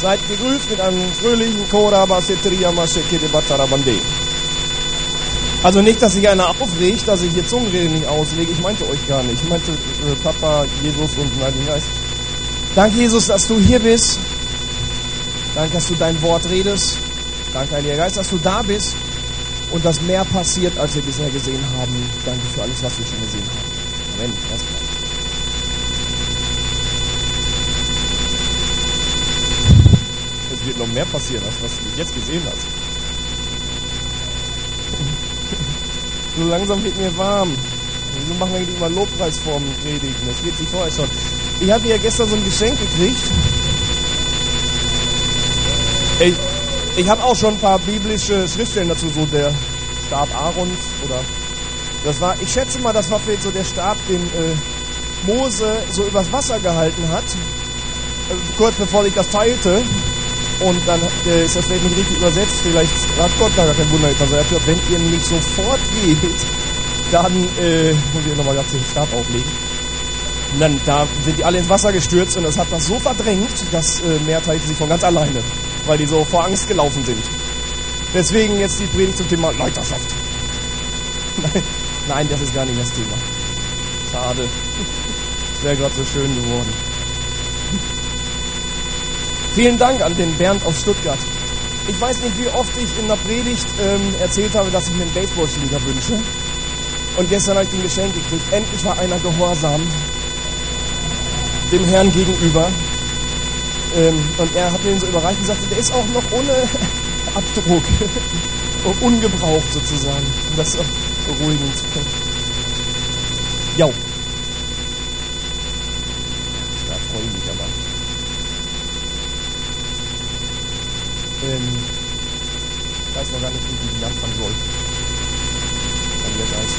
Seid gegrüßt mit einem fröhlichen Kora Basetria Masekede Batarabande. Also nicht, dass sich einer aufregt, dass ich hier Zungenrede nicht auslege. Ich meinte euch gar nicht. Ich meinte Papa, Jesus und den Heiligen Geist. Danke, Jesus, dass du hier bist. Danke, dass du dein Wort redest. Danke, Heiliger Geist, dass du da bist und dass mehr passiert, als wir bisher gesehen haben. Danke für alles, was wir schon gesehen haben. Amen. Erstmal. Es wird noch mehr passieren, als was du jetzt gesehen hast. So langsam wird mir warm. Wieso machen wir eigentlich immer Lobpreisformen predigen? Das wird sich vorher schon. Ich habe ja gestern so ein Geschenk gekriegt. Ich habe auch schon ein paar biblische Schriftstellen dazu, so der Stab Aarons oder das war, ich schätze mal, das war vielleicht so der Stab, den Mose so übers Wasser gehalten hat, kurz bevor sich das teilte. Und dann ist das vielleicht nicht richtig übersetzt, vielleicht hat Gott da gar kein Wunder getan. Also er hat gesagt, wenn ihr nicht sofort geht, dann muss ich nochmal ganz den Stab auflegen. Und dann da sind die alle ins Wasser gestürzt und das hat das so verdrängt, das Meer teilte sich von ganz alleine, weil die so vor Angst gelaufen sind. Deswegen jetzt die Predigt zum Thema Leiterschaft. Nein, das ist gar nicht das Thema. Schade. Das wäre gerade so schön geworden. Vielen Dank an den Bernd aus Stuttgart. Ich weiß nicht, wie oft ich in der Predigt erzählt habe, dass ich mir einen Baseballschläger wünsche. Und gestern habe ich den Geschenk gekriegt. Endlich war einer gehorsam dem Herrn gegenüber. Und er hat mir den so überreicht und sagte, der ist auch noch ohne Abdruck. Ungebraucht sozusagen. Und das ist auch beruhigend. Ja. Da freue ich mich aber. Ich weiß noch gar nicht, wie ich anfangen soll. Heiliger Geist.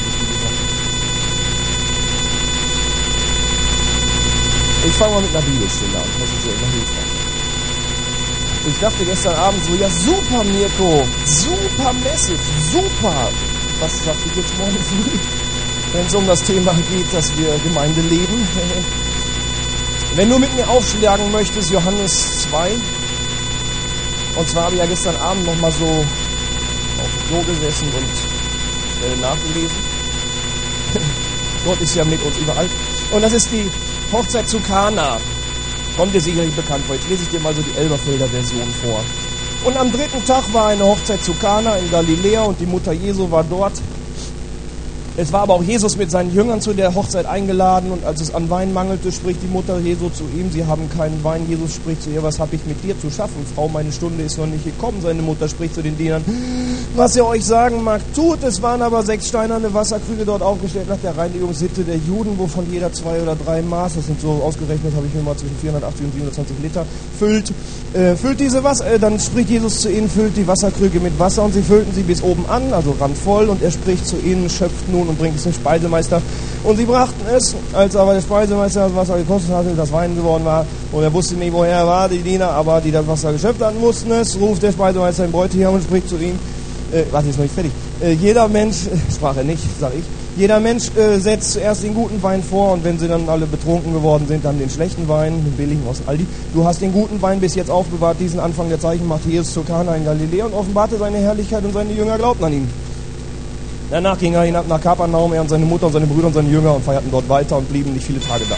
Ich fange mal mit einer Bibelstelle an. Das ist ja immer hilfreich. Ich dachte gestern Abend so, ja super Mirko, super Message, super. Was dachte ich jetzt morgen früh? Wenn es um das Thema geht, dass wir Gemeinde leben. Wenn du mit mir aufschlagen möchtest, Johannes 2. Und zwar habe ich ja gestern Abend nochmal so auf dem Klo gesessen und nachgelesen. Gott ist ja mit uns überall. Und das ist die Hochzeit zu Kana. Kommt dir sicherlich bekannt vor. Jetzt lese ich dir mal so die Elberfelder Version vor. Und am 3. Tag war eine Hochzeit zu Kana in Galiläa und die Mutter Jesu war dort. Es war aber auch Jesus mit seinen Jüngern zu der Hochzeit eingeladen und als es an Wein mangelte, spricht die Mutter Jesu zu ihm, sie haben keinen Wein. Jesus spricht zu ihr, was habe ich mit dir zu schaffen? Frau, meine Stunde ist noch nicht gekommen. Seine Mutter spricht zu den Dienern, was ihr euch sagen mag, tut. Es waren aber 6 steinerne Wasserkrüge dort aufgestellt nach der Reinigungssitte der Juden, wovon jeder 2 oder 3 Maß, das sind so ausgerechnet, habe ich mir mal zwischen 480 und 720 Liter, füllt diese Wasser, dann spricht Jesus zu ihnen, füllt die Wasserkrüge mit Wasser und sie füllten sie bis oben an, also randvoll und er spricht zu ihnen, schöpft nun und bringt es dem Speisemeister. Und sie brachten es, als aber der Speisemeister das Wasser gekostet hatte, das Wein geworden war, und er wusste nicht, woher er war, die Diener, aber die das Wasser geschöpft hatten, mussten es, ruft der Speisemeister den Bräutigam und spricht zu ihm, warte, ist noch nicht fertig, jeder Mensch, sprach er nicht, sag ich, jeder Mensch setzt zuerst den guten Wein vor und wenn sie dann alle betrunken geworden sind, dann den schlechten Wein, den billigen aus Aldi. Du hast den guten Wein bis jetzt aufbewahrt, diesen Anfang der Zeichen machte Jesus zu Kana in Galiläa und offenbarte seine Herrlichkeit und seine Jünger glaubten an ihn. Danach ging er hinab nach Kapernaum, er und seine Mutter und seine Brüder und seine Jünger und feierten dort weiter und blieben nicht viele Tage da.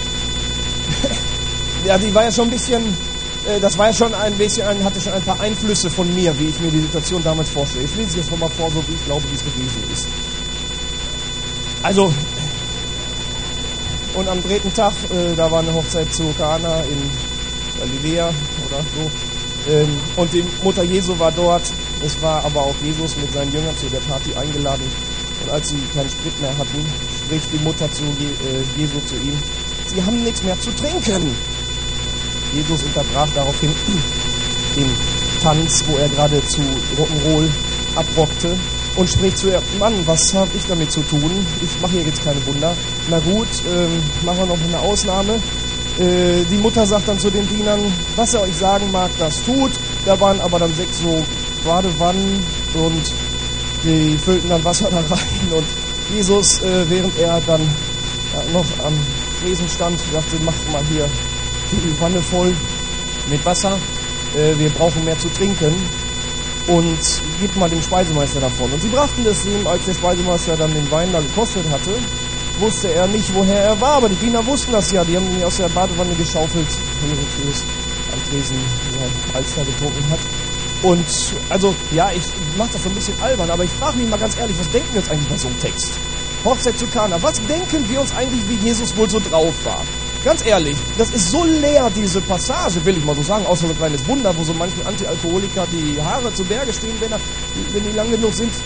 Ja, die war ja schon ein bisschen, das war ja schon ein bisschen, hatte schon ein paar Einflüsse von mir, wie ich mir die Situation damals vorstelle. Ich lese jetzt nochmal vor, so wie ich glaube, wie es gewesen ist. Also, und am 3. Tag, da war eine Hochzeit zu Kana in Galiläa oder so. Und die Mutter Jesu war dort. Es war aber auch Jesus mit seinen Jüngern zu der Party eingeladen. Und als sie keinen Sprit mehr hatten, spricht die Mutter zu Jesu zu ihm, sie haben nichts mehr zu trinken. Jesus unterbrach daraufhin den Tanz, wo er gerade zu Rock'n'Roll abrockte. Und spricht zu ihr, Mann, was habe ich damit zu tun? Ich mache hier jetzt keine Wunder. Na gut, machen wir noch eine Ausnahme. Die Mutter sagt dann zu den Dienern, was er euch sagen mag, das tut. Da waren aber dann 6 so Badewannen und die füllten dann Wasser da rein. Und Jesus, während er dann noch am Tresen stand, sagte, macht mal hier die Wanne voll. mit Wasser, wir brauchen mehr zu trinken und gib mal dem Speisemeister davon. Und sie brachten das ihm, als der Speisemeister dann den Wein da gekostet hatte, wusste er nicht, woher er war, aber die Diener wussten das ja, die haben ihn aus der Badewanne geschaufelt, Herodes am Tresen Alster getrunken hat. Und also, ja, ich mache das so ein bisschen albern, aber ich frage mich mal ganz ehrlich, was denken wir jetzt eigentlich bei so einem Text? Hochzeit zu Kana, was denken wir uns eigentlich, wie Jesus wohl so drauf war? Ganz ehrlich, das ist so leer, diese Passage, will ich mal so sagen, außer so ein kleines Wunder, wo so manchen Antialkoholiker die Haare zu Berge stehen, wenn die lang genug sind.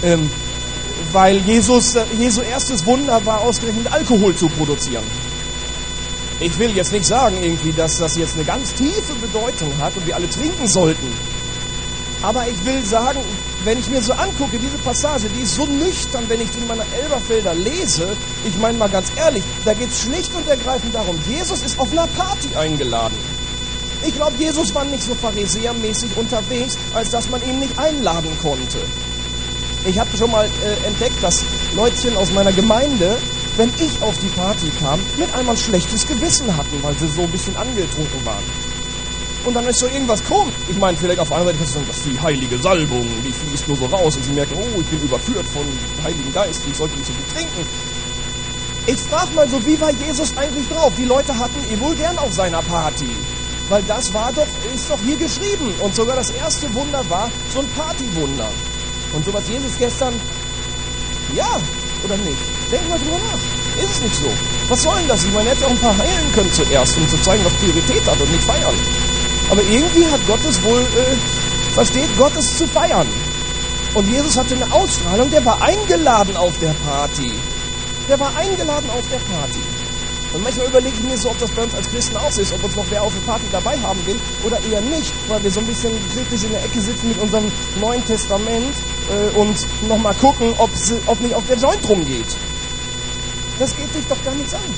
Weil Jesu erstes Wunder war ausgerechnet Alkohol zu produzieren. Ich will jetzt nicht sagen irgendwie, dass das jetzt eine ganz tiefe Bedeutung hat und wir alle trinken sollten. Aber ich will sagen, wenn ich mir so angucke, diese Passage, die ist so nüchtern, wenn ich die in meiner Elberfelder lese. Ich meine mal ganz ehrlich, da geht es schlicht und ergreifend darum, Jesus ist auf einer Party eingeladen. Ich glaube, Jesus war nicht so pharisäermäßig unterwegs, als dass man ihn nicht einladen konnte. Ich habe schon mal entdeckt, dass Leutchen aus meiner Gemeinde, wenn ich auf die Party kam, mit einmal ein schlechtes Gewissen hatten, weil sie so ein bisschen angetrunken waren. Und dann ist so irgendwas komisch. Ich meine, vielleicht auf der anderen Seite kannst du sagen, das ist die heilige Salbung, die fließt nur so raus und sie merken, oh, ich bin überführt von dem Heiligen Geist, ich sollte nicht so viel trinken. Ich frage mal so, wie war Jesus eigentlich drauf? Die Leute hatten ihn wohl gern auf seiner Party. Weil das ist doch hier geschrieben. Und sogar das erste Wunder war so ein Partywunder. Und so was Jesus gestern, ja, oder nicht? Denk mal drüber nach. Ist es nicht so? Was soll denn das? Ich meine, er hätte auch ein paar heilen können zuerst, um zu zeigen, was Priorität hat und nicht feiern. Aber irgendwie hat Gott es wohl, versteht Gott es zu feiern. Und Jesus hatte eine Ausstrahlung, der war eingeladen auf der Party. Der war eingeladen auf der Party. Und manchmal überlege ich mir so, ob das bei uns als Christen auch so ist, ob uns noch wer auf der Party dabei haben will oder eher nicht, weil wir so ein bisschen kritisch in der Ecke sitzen mit unserem Neuen Testament und nochmal gucken, ob nicht auch der Joint rumgeht. Das geht dich doch gar nichts an.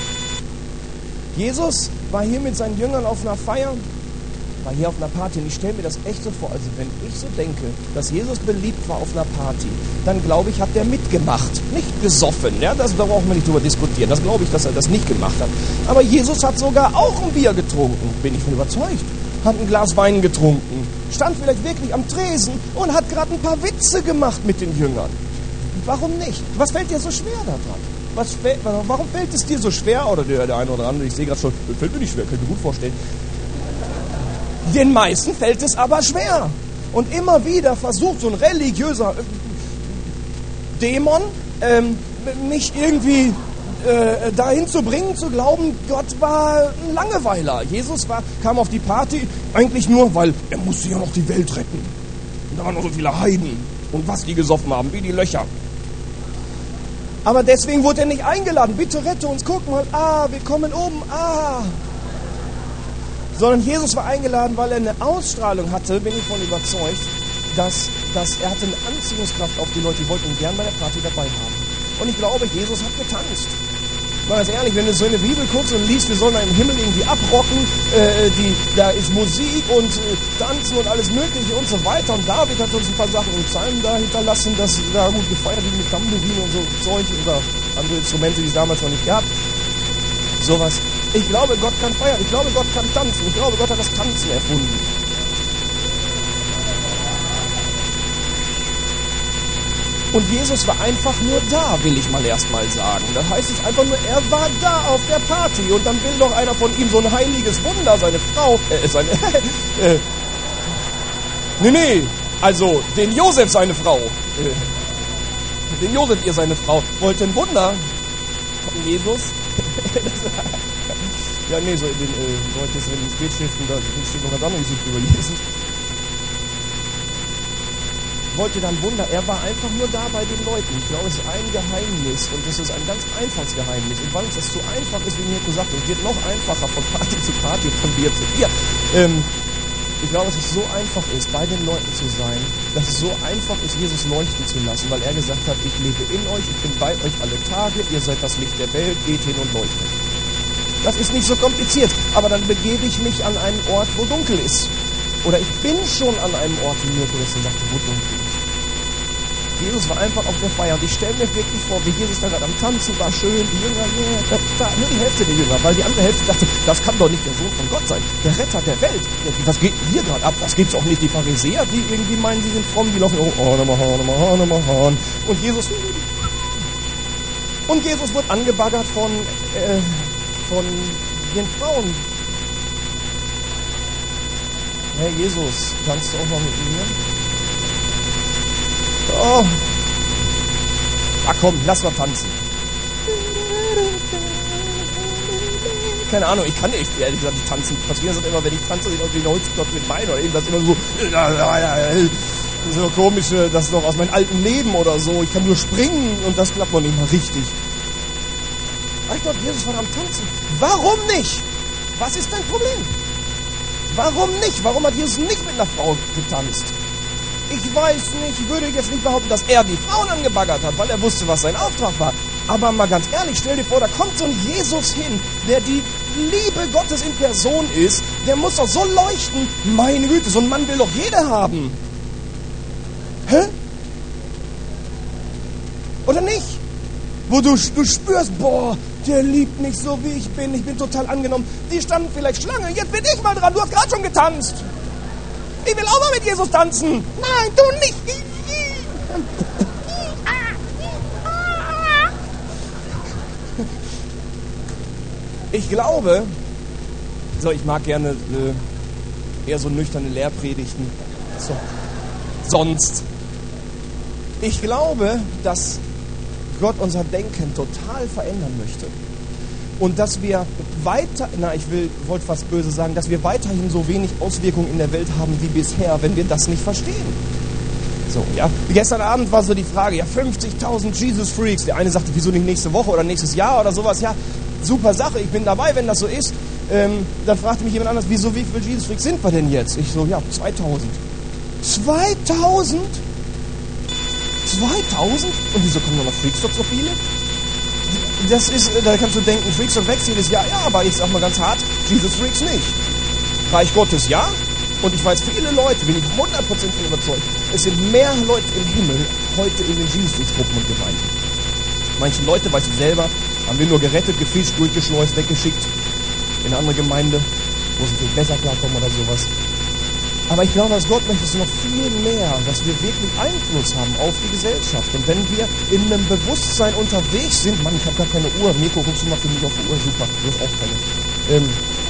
Jesus war hier mit seinen Jüngern auf einer Feier, war hier auf einer Party und ich stelle mir das echt so vor, also wenn ich so denke, dass Jesus beliebt war auf einer Party, dann glaube ich, hat der mitgemacht, nicht gesoffen, ja, da brauchen wir nicht drüber diskutieren, das glaube ich, dass er das nicht gemacht hat. Aber Jesus hat sogar auch ein Bier getrunken, bin ich von überzeugt, hat ein Glas Wein getrunken, stand vielleicht wirklich am Tresen und hat gerade ein paar Witze gemacht mit den Jüngern. Warum nicht? Was fällt dir so schwer daran? Warum fällt es dir so schwer, oder der eine oder andere, ich sehe gerade schon, fällt mir nicht schwer, kann ich mir gut vorstellen. Den meisten fällt es aber schwer. Und immer wieder versucht so ein religiöser Dämon, mich irgendwie dahin zu bringen, zu glauben, Gott war ein Langeweiler. Jesus kam auf die Party eigentlich nur, weil er musste ja noch die Welt retten. Und da waren noch so viele Heiden. Und was die gesoffen haben, wie die Löcher. Aber deswegen wurde er nicht eingeladen. Bitte rette uns, guck mal, wir kommen oben, Sondern Jesus war eingeladen, weil er eine Ausstrahlung hatte, bin ich von überzeugt, dass er hatte eine Anziehungskraft auf die Leute, die wollten ihn gern bei der Party dabei haben. Und ich glaube, Jesus hat getanzt. Mal ganz ehrlich, wenn du so in der Bibel guckst und liest, wir sollen da im Himmel irgendwie abrocken, da ist Musik und Tanzen und alles Mögliche und so weiter. Und David hat uns ein paar Sachen im Psalm da hinterlassen, dass da gut gefeiert wird mit Tamburin und so Zeug oder andere Instrumente, die es damals noch nicht gab. Sowas. Ich glaube, Gott kann feiern. Ich glaube, Gott kann tanzen. Ich glaube, Gott hat das Tanzen erfunden. Und Jesus war einfach nur da, will ich mal erst mal sagen. Das heißt es einfach nur, er war da auf der Party. Und dann will doch einer von ihm so ein heiliges Wunder, seine Frau, also den Josef, seine Frau. Den Josef, seine Frau, wollte ein Wunder. Jesus. Ja, nee, so in den Neuen Testament Spätschriften, da steht noch ganz anderes über Jesus. Wollte dann Wunder. Er war einfach nur da bei den Leuten. Ich glaube, es ist ein Geheimnis und das ist ein ganz einfaches Geheimnis. Und weil uns das zu einfach ist, wie mir gesagt, es wird noch einfacher von Party zu Party und von Bier zu Bier. Ich glaube, dass es so einfach ist, bei den Leuten zu sein, dass es so einfach ist, Jesus leuchten zu lassen, weil er gesagt hat, ich lebe in euch, ich bin bei euch alle Tage, ihr seid das Licht der Welt, geht hin und leuchtet. Das ist nicht so kompliziert, aber dann begebe ich mich an einen Ort, wo dunkel ist. Oder ich bin schon an einem Ort, wie mir Christen sagte, wo dunkel ist. Jesus war einfach auf der Feier. Und ich stelle mir wirklich vor, wie Jesus da gerade am Tanzen war, schön, die Jünger, nur die Hälfte der Jünger, weil die andere Hälfte dachte, das kann doch nicht der Sohn von Gott sein, der Retter der Welt. Was geht hier gerade ab? Das gibt's auch nicht. Die Pharisäer, die irgendwie meinen, sie sind fromm, die laufen, und Jesus wird angebaggert von den Frauen. Hey Jesus, tanzt du auch mal mit mir? Oh. Ach komm, lass mal tanzen. Keine Ahnung, ich kann nicht, ehrlich gesagt, nicht tanzen. Passiert das immer, wenn ich tanze, sieht aus wie ein Holzklotz mit Beinen oder irgendwas immer so komisch, das ist noch aus meinem alten Leben oder so. Ich kann nur springen und das klappt noch nicht mal richtig. Aber ich glaube, Jesus war am Tanzen. Warum nicht? Was ist dein Problem? Warum nicht? Warum hat Jesus nicht mit einer Frau getanzt? Ich weiß nicht, ich würde jetzt nicht behaupten, dass er die Frauen angebaggert hat, weil er wusste, was sein Auftrag war. Aber mal ganz ehrlich, stell dir vor, da kommt so ein Jesus hin, der die Liebe Gottes in Person ist. Der muss doch so leuchten. Meine Güte, so ein Mann will doch jeder haben. Hä? Oder nicht? Wo du spürst, boah, der liebt mich so, wie ich bin total angenommen. Die standen vielleicht Schlange, jetzt bin ich mal dran, du hast gerade schon getanzt. Ich will auch mal mit Jesus tanzen. Nein, du nicht. Ich glaube, ich mag gerne eher so nüchterne Lehrpredigten. So. Sonst. Ich glaube, dass Gott unser Denken total verändern möchte. Und dass wir wollte fast böse sagen, dass wir weiterhin so wenig Auswirkungen in der Welt haben wie bisher, wenn wir das nicht verstehen. So, ja. Gestern Abend war so die Frage, 50.000 Jesus-Freaks. Der eine sagte, wieso nicht nächste Woche oder nächstes Jahr oder sowas. Ja, super Sache, ich bin dabei, wenn das so ist. Dann fragte mich jemand anders, wie viele Jesus-Freaks sind wir denn jetzt? Ich so, 2000. 2000? 2000? Und wieso kommen noch Freaks doch so viele? Da kannst du denken, Freaks und wächst jedes Jahr. Ja, aber ich sag mal ganz hart, Jesus-Freaks nicht. Reich Gottes, ja. Und ich weiß, viele Leute, bin ich 100% von überzeugt, es sind mehr Leute im Himmel heute in den Jesus-Freaks-Gruppen und Gemeinden. Manche Leute, weißt du selber, haben wir nur gerettet, gefischt, durchgeschleust, weggeschickt in eine andere Gemeinde, wo sie viel besser klarkommen oder sowas. Aber ich glaube, dass Gott möchte es noch viel mehr, dass wir wirklich Einfluss haben auf die Gesellschaft. Und wenn wir in einem Bewusstsein unterwegs sind, Mann, ich habe gar keine Uhr. Mirko, guckst du mal für mich auf die Uhr? Super, du hast auch keine.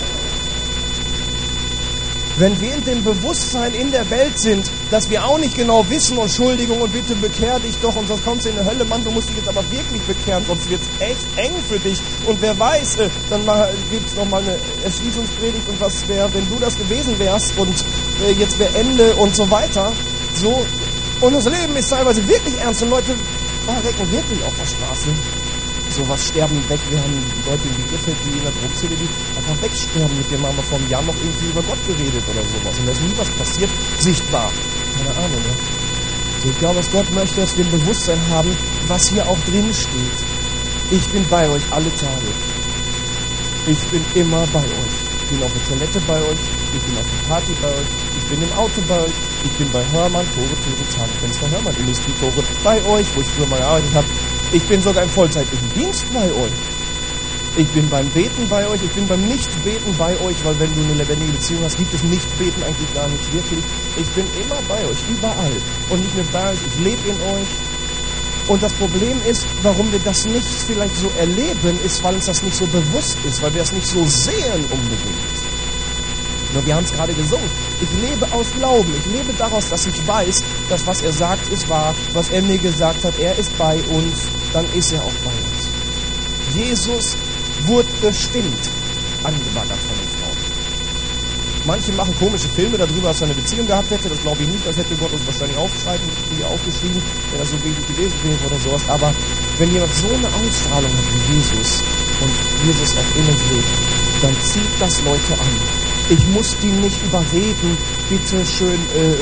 Wenn wir in dem Bewusstsein in der Welt sind, dass wir auch nicht genau wissen, Entschuldigung und bitte bekehr dich doch und sonst kommst du in die Hölle, Mann, du musst dich jetzt aber wirklich bekehren, sonst wird es echt eng für dich. Und wer weiß, dann gibt es nochmal eine Erschließungspredigt und was wäre, wenn du das gewesen wärst und jetzt wäre Ende und so weiter. So, und das Leben ist teilweise wirklich ernst und Leute verrecken wirklich auf der Straße. Sowas sterben weg. Wir haben Leute in Bielefeld, die in der Druckzelle, die einfach wegsterben. Mit dem haben wir vor einem Jahr noch irgendwie über Gott geredet oder sowas. Und da ist nie was passiert, sichtbar. Keine Ahnung, ne? So, ich glaube, was Gott möchte, dass wir ein Bewusstsein haben, was hier auch drin steht. Ich bin bei euch alle Tage. Ich bin immer bei euch. Ich bin auf der Toilette bei euch. Ich bin auf der Party bei euch. Ich bin im Auto bei euch. Ich bin bei Hörmann, Tore, Zahnfenster, Hörmann, Industrietore bei euch, wo ich früher mal gearbeitet habe. Ich bin sogar im vollzeitlichen Dienst bei euch. Ich bin beim Beten bei euch. Ich bin beim Nichtbeten bei euch, weil wenn du eine lebendige Beziehung hast, gibt es Nichtbeten eigentlich gar nicht wirklich. Ich bin immer bei euch, überall. Und nicht nur bei euch, ich lebe in euch. Und das Problem ist, warum wir das nicht vielleicht so erleben, ist, weil uns das nicht so bewusst ist, weil wir es nicht so sehen unbedingt. Nur wir haben es gerade gesungen. Ich lebe aus Glauben. Ich lebe daraus, dass ich weiß, dass was er sagt, ist wahr. Was er mir gesagt hat, er ist bei uns, dann ist er auch bei uns. Jesus wurde bestimmt angebaggert von den Frauen. Manche machen komische Filme darüber, dass er eine Beziehung gehabt hätte. Das glaube ich nicht. Das hätte Gott uns wahrscheinlich aufgeschrieben, wenn das so wenig gewesen wäre oder sowas. Aber wenn jemand so eine Ausstrahlung hat wie Jesus und Jesus auch in uns lebt, dann zieht das Leute an. Ich muss die nicht überreden, bitte schön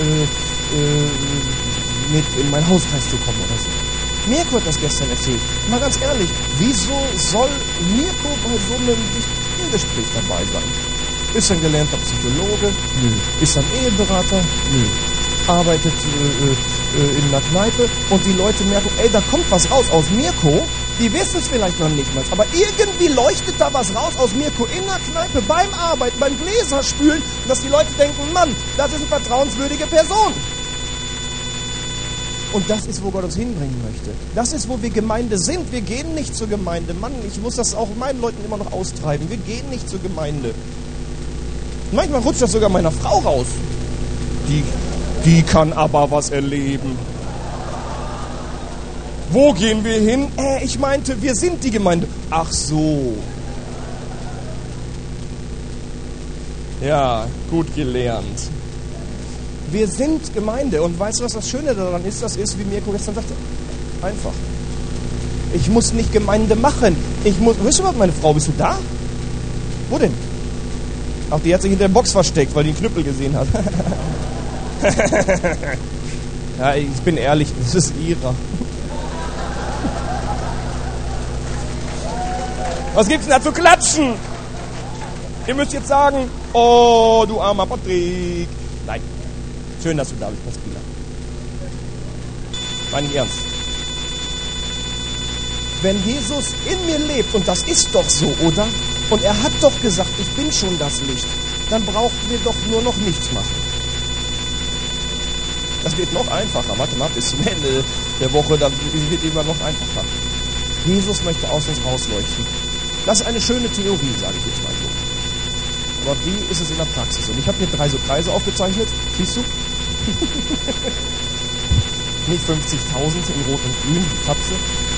mit in meinen Hauskreis zu kommen oder so. Mirko hat das gestern erzählt. Mal ganz ehrlich, wieso soll Mirko bei so einem Gespräch dabei sein? Ist er ein gelernter Psychologe? Nö. Ist er ein Eheberater? Nö. arbeitet in einer Kneipe und die Leute merken, ey, da kommt was raus aus Mirko. Die wissen es vielleicht noch nicht mal, aber irgendwie leuchtet da was raus aus Mirko in der Kneipe, beim Arbeiten, beim Gläserspülen, dass die Leute denken, Mann, das ist eine vertrauenswürdige Person. Und das ist, wo Gott uns hinbringen möchte. Das ist, wo wir Gemeinde sind. Wir gehen nicht zur Gemeinde. Mann, ich muss das auch meinen Leuten immer noch austreiben. Wir gehen nicht zur Gemeinde. Manchmal rutscht das sogar meiner Frau raus. Die kann aber was erleben. Wo gehen wir hin? Ich meinte, wir sind die Gemeinde. Ach so. Ja, gut gelernt. Wir sind Gemeinde. Und weißt du, was das Schöne daran ist? Das ist, wie Mirko gestern sagte, einfach. Ich muss nicht Gemeinde machen. Weißt du was, meine Frau, bist du da? Wo denn? Ach, die hat sich hinter der Box versteckt, weil die einen Knüppel gesehen hat. Ja, ich bin ehrlich, das ist ihrer. Was gibt's denn da zu klatschen? Ihr müsst jetzt sagen, oh, du armer Patrick. Nein. Schön, dass du da bist, Pasquila. Meine ich ernst. Wenn Jesus in mir lebt, und das ist doch so, oder? Und er hat doch gesagt, ich bin schon das Licht, dann brauchen wir doch nur noch nichts machen. Das wird noch einfacher. Warte mal, bis zum Ende der Woche, dann wird immer noch einfacher. Jesus möchte aus uns rausleuchten. Das ist eine schöne Theorie, sage ich jetzt mal so. Aber wie ist es in der Praxis? Und ich habe hier 3 so Kreise aufgezeichnet. Siehst du? Nicht 50.000 in Rot und Grün, die Katze.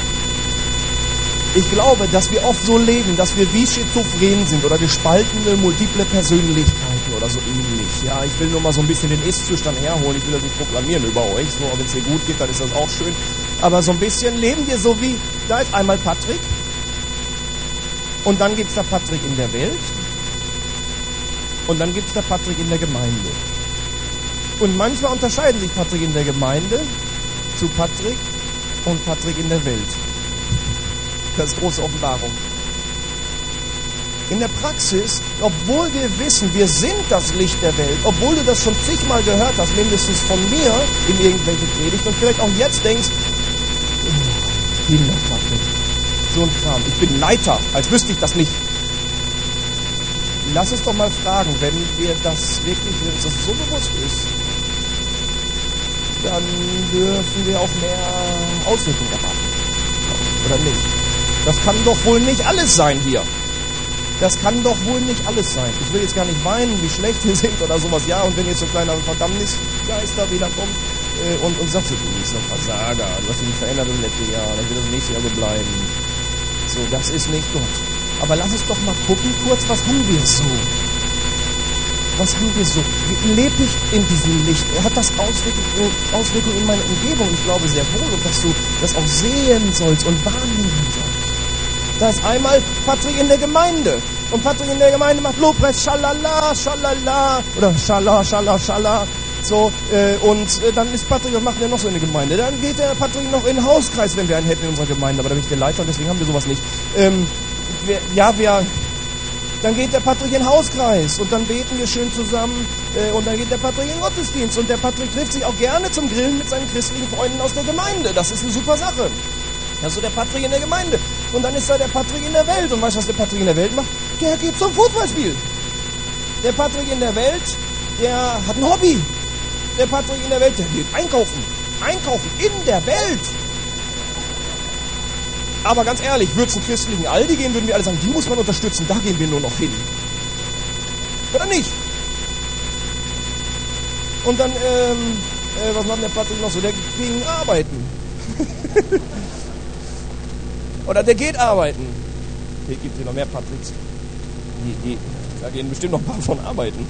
Ich glaube, dass wir oft so leben, dass wir wie Schizophren sind oder gespaltene, multiple Persönlichkeiten oder so ähnlich. Ja, ich will nur mal so ein bisschen den Ist-Zustand herholen. Ich will das nicht proklamieren über euch. So, wenn es dir gut geht, dann ist das auch schön. Aber so ein bisschen leben wir so wie, da ist einmal Patrick. Und dann gibt es da Patrick in der Welt. Und dann gibt es da Patrick in der Gemeinde. Und manchmal unterscheiden sich Patrick in der Gemeinde zu Patrick und Patrick in der Welt. Das ist große Offenbarung. In der Praxis, obwohl wir wissen, wir sind das Licht der Welt, obwohl du das schon zigmal gehört hast, mindestens von mir in irgendwelche Predigten und vielleicht auch jetzt denkst, Kinderkacke, so ein Kram, ich bin Leiter, als wüsste ich das nicht. Lass uns doch mal fragen, wenn wir das wirklich, wenn uns das so bewusst ist, dann dürfen wir auch mehr Auswirkungen erwarten. Oder nicht? Das kann doch wohl nicht alles sein hier. Das kann doch wohl nicht alles sein. Ich will jetzt gar nicht weinen, wie schlecht wir sind oder sowas. Ja, und wenn jetzt so ein kleiner Verdammnisgeist da wieder kommt und sagt so, du bist ein Versager, du hast dich nicht verändert im letzten Jahr, dann wird das nächste Jahr so bleiben. So, das ist nicht Gott. Aber lass uns doch mal gucken kurz, was haben wir so? Was haben wir so? Wie lebe ich in diesem Licht? Hat das Auswirkungen in meiner Umgebung? Ich glaube sehr wohl, und dass du das auch sehen sollst und wahrnehmen sollst. Da ist einmal Patrick in der Gemeinde. Und Patrick in der Gemeinde macht Lobpreis, schalala, schalala, oder schala, schala, schala. So, dann ist Patrick, was macht der noch so in der Gemeinde? Dann geht der Patrick noch in den Hauskreis, wenn wir einen hätten in unserer Gemeinde. Aber da bin ich der Leiter und deswegen haben wir sowas nicht. Dann geht der Patrick in den Hauskreis und dann beten wir schön zusammen und dann geht der Patrick in den Gottesdienst und der Patrick trifft sich auch gerne zum Grillen mit seinen christlichen Freunden aus der Gemeinde. Das ist eine super Sache. Das ist so der Patrick in der Gemeinde. Und dann ist da der Patrick in der Welt. Und weißt du, was der Patrick in der Welt macht? Der geht zum Fußballspiel. Der Patrick in der Welt, der hat ein Hobby. Der Patrick in der Welt, der geht einkaufen. Einkaufen in der Welt. Aber ganz ehrlich, würde es einen christlichen Aldi gehen, würden wir alle sagen, die muss man unterstützen, da gehen wir nur noch hin. Oder nicht? Und dann, was macht der Patrick noch so? Der ging arbeiten. Oder der geht arbeiten. Hier gibt es noch mehr Patricks. Da gehen bestimmt noch ein paar von arbeiten.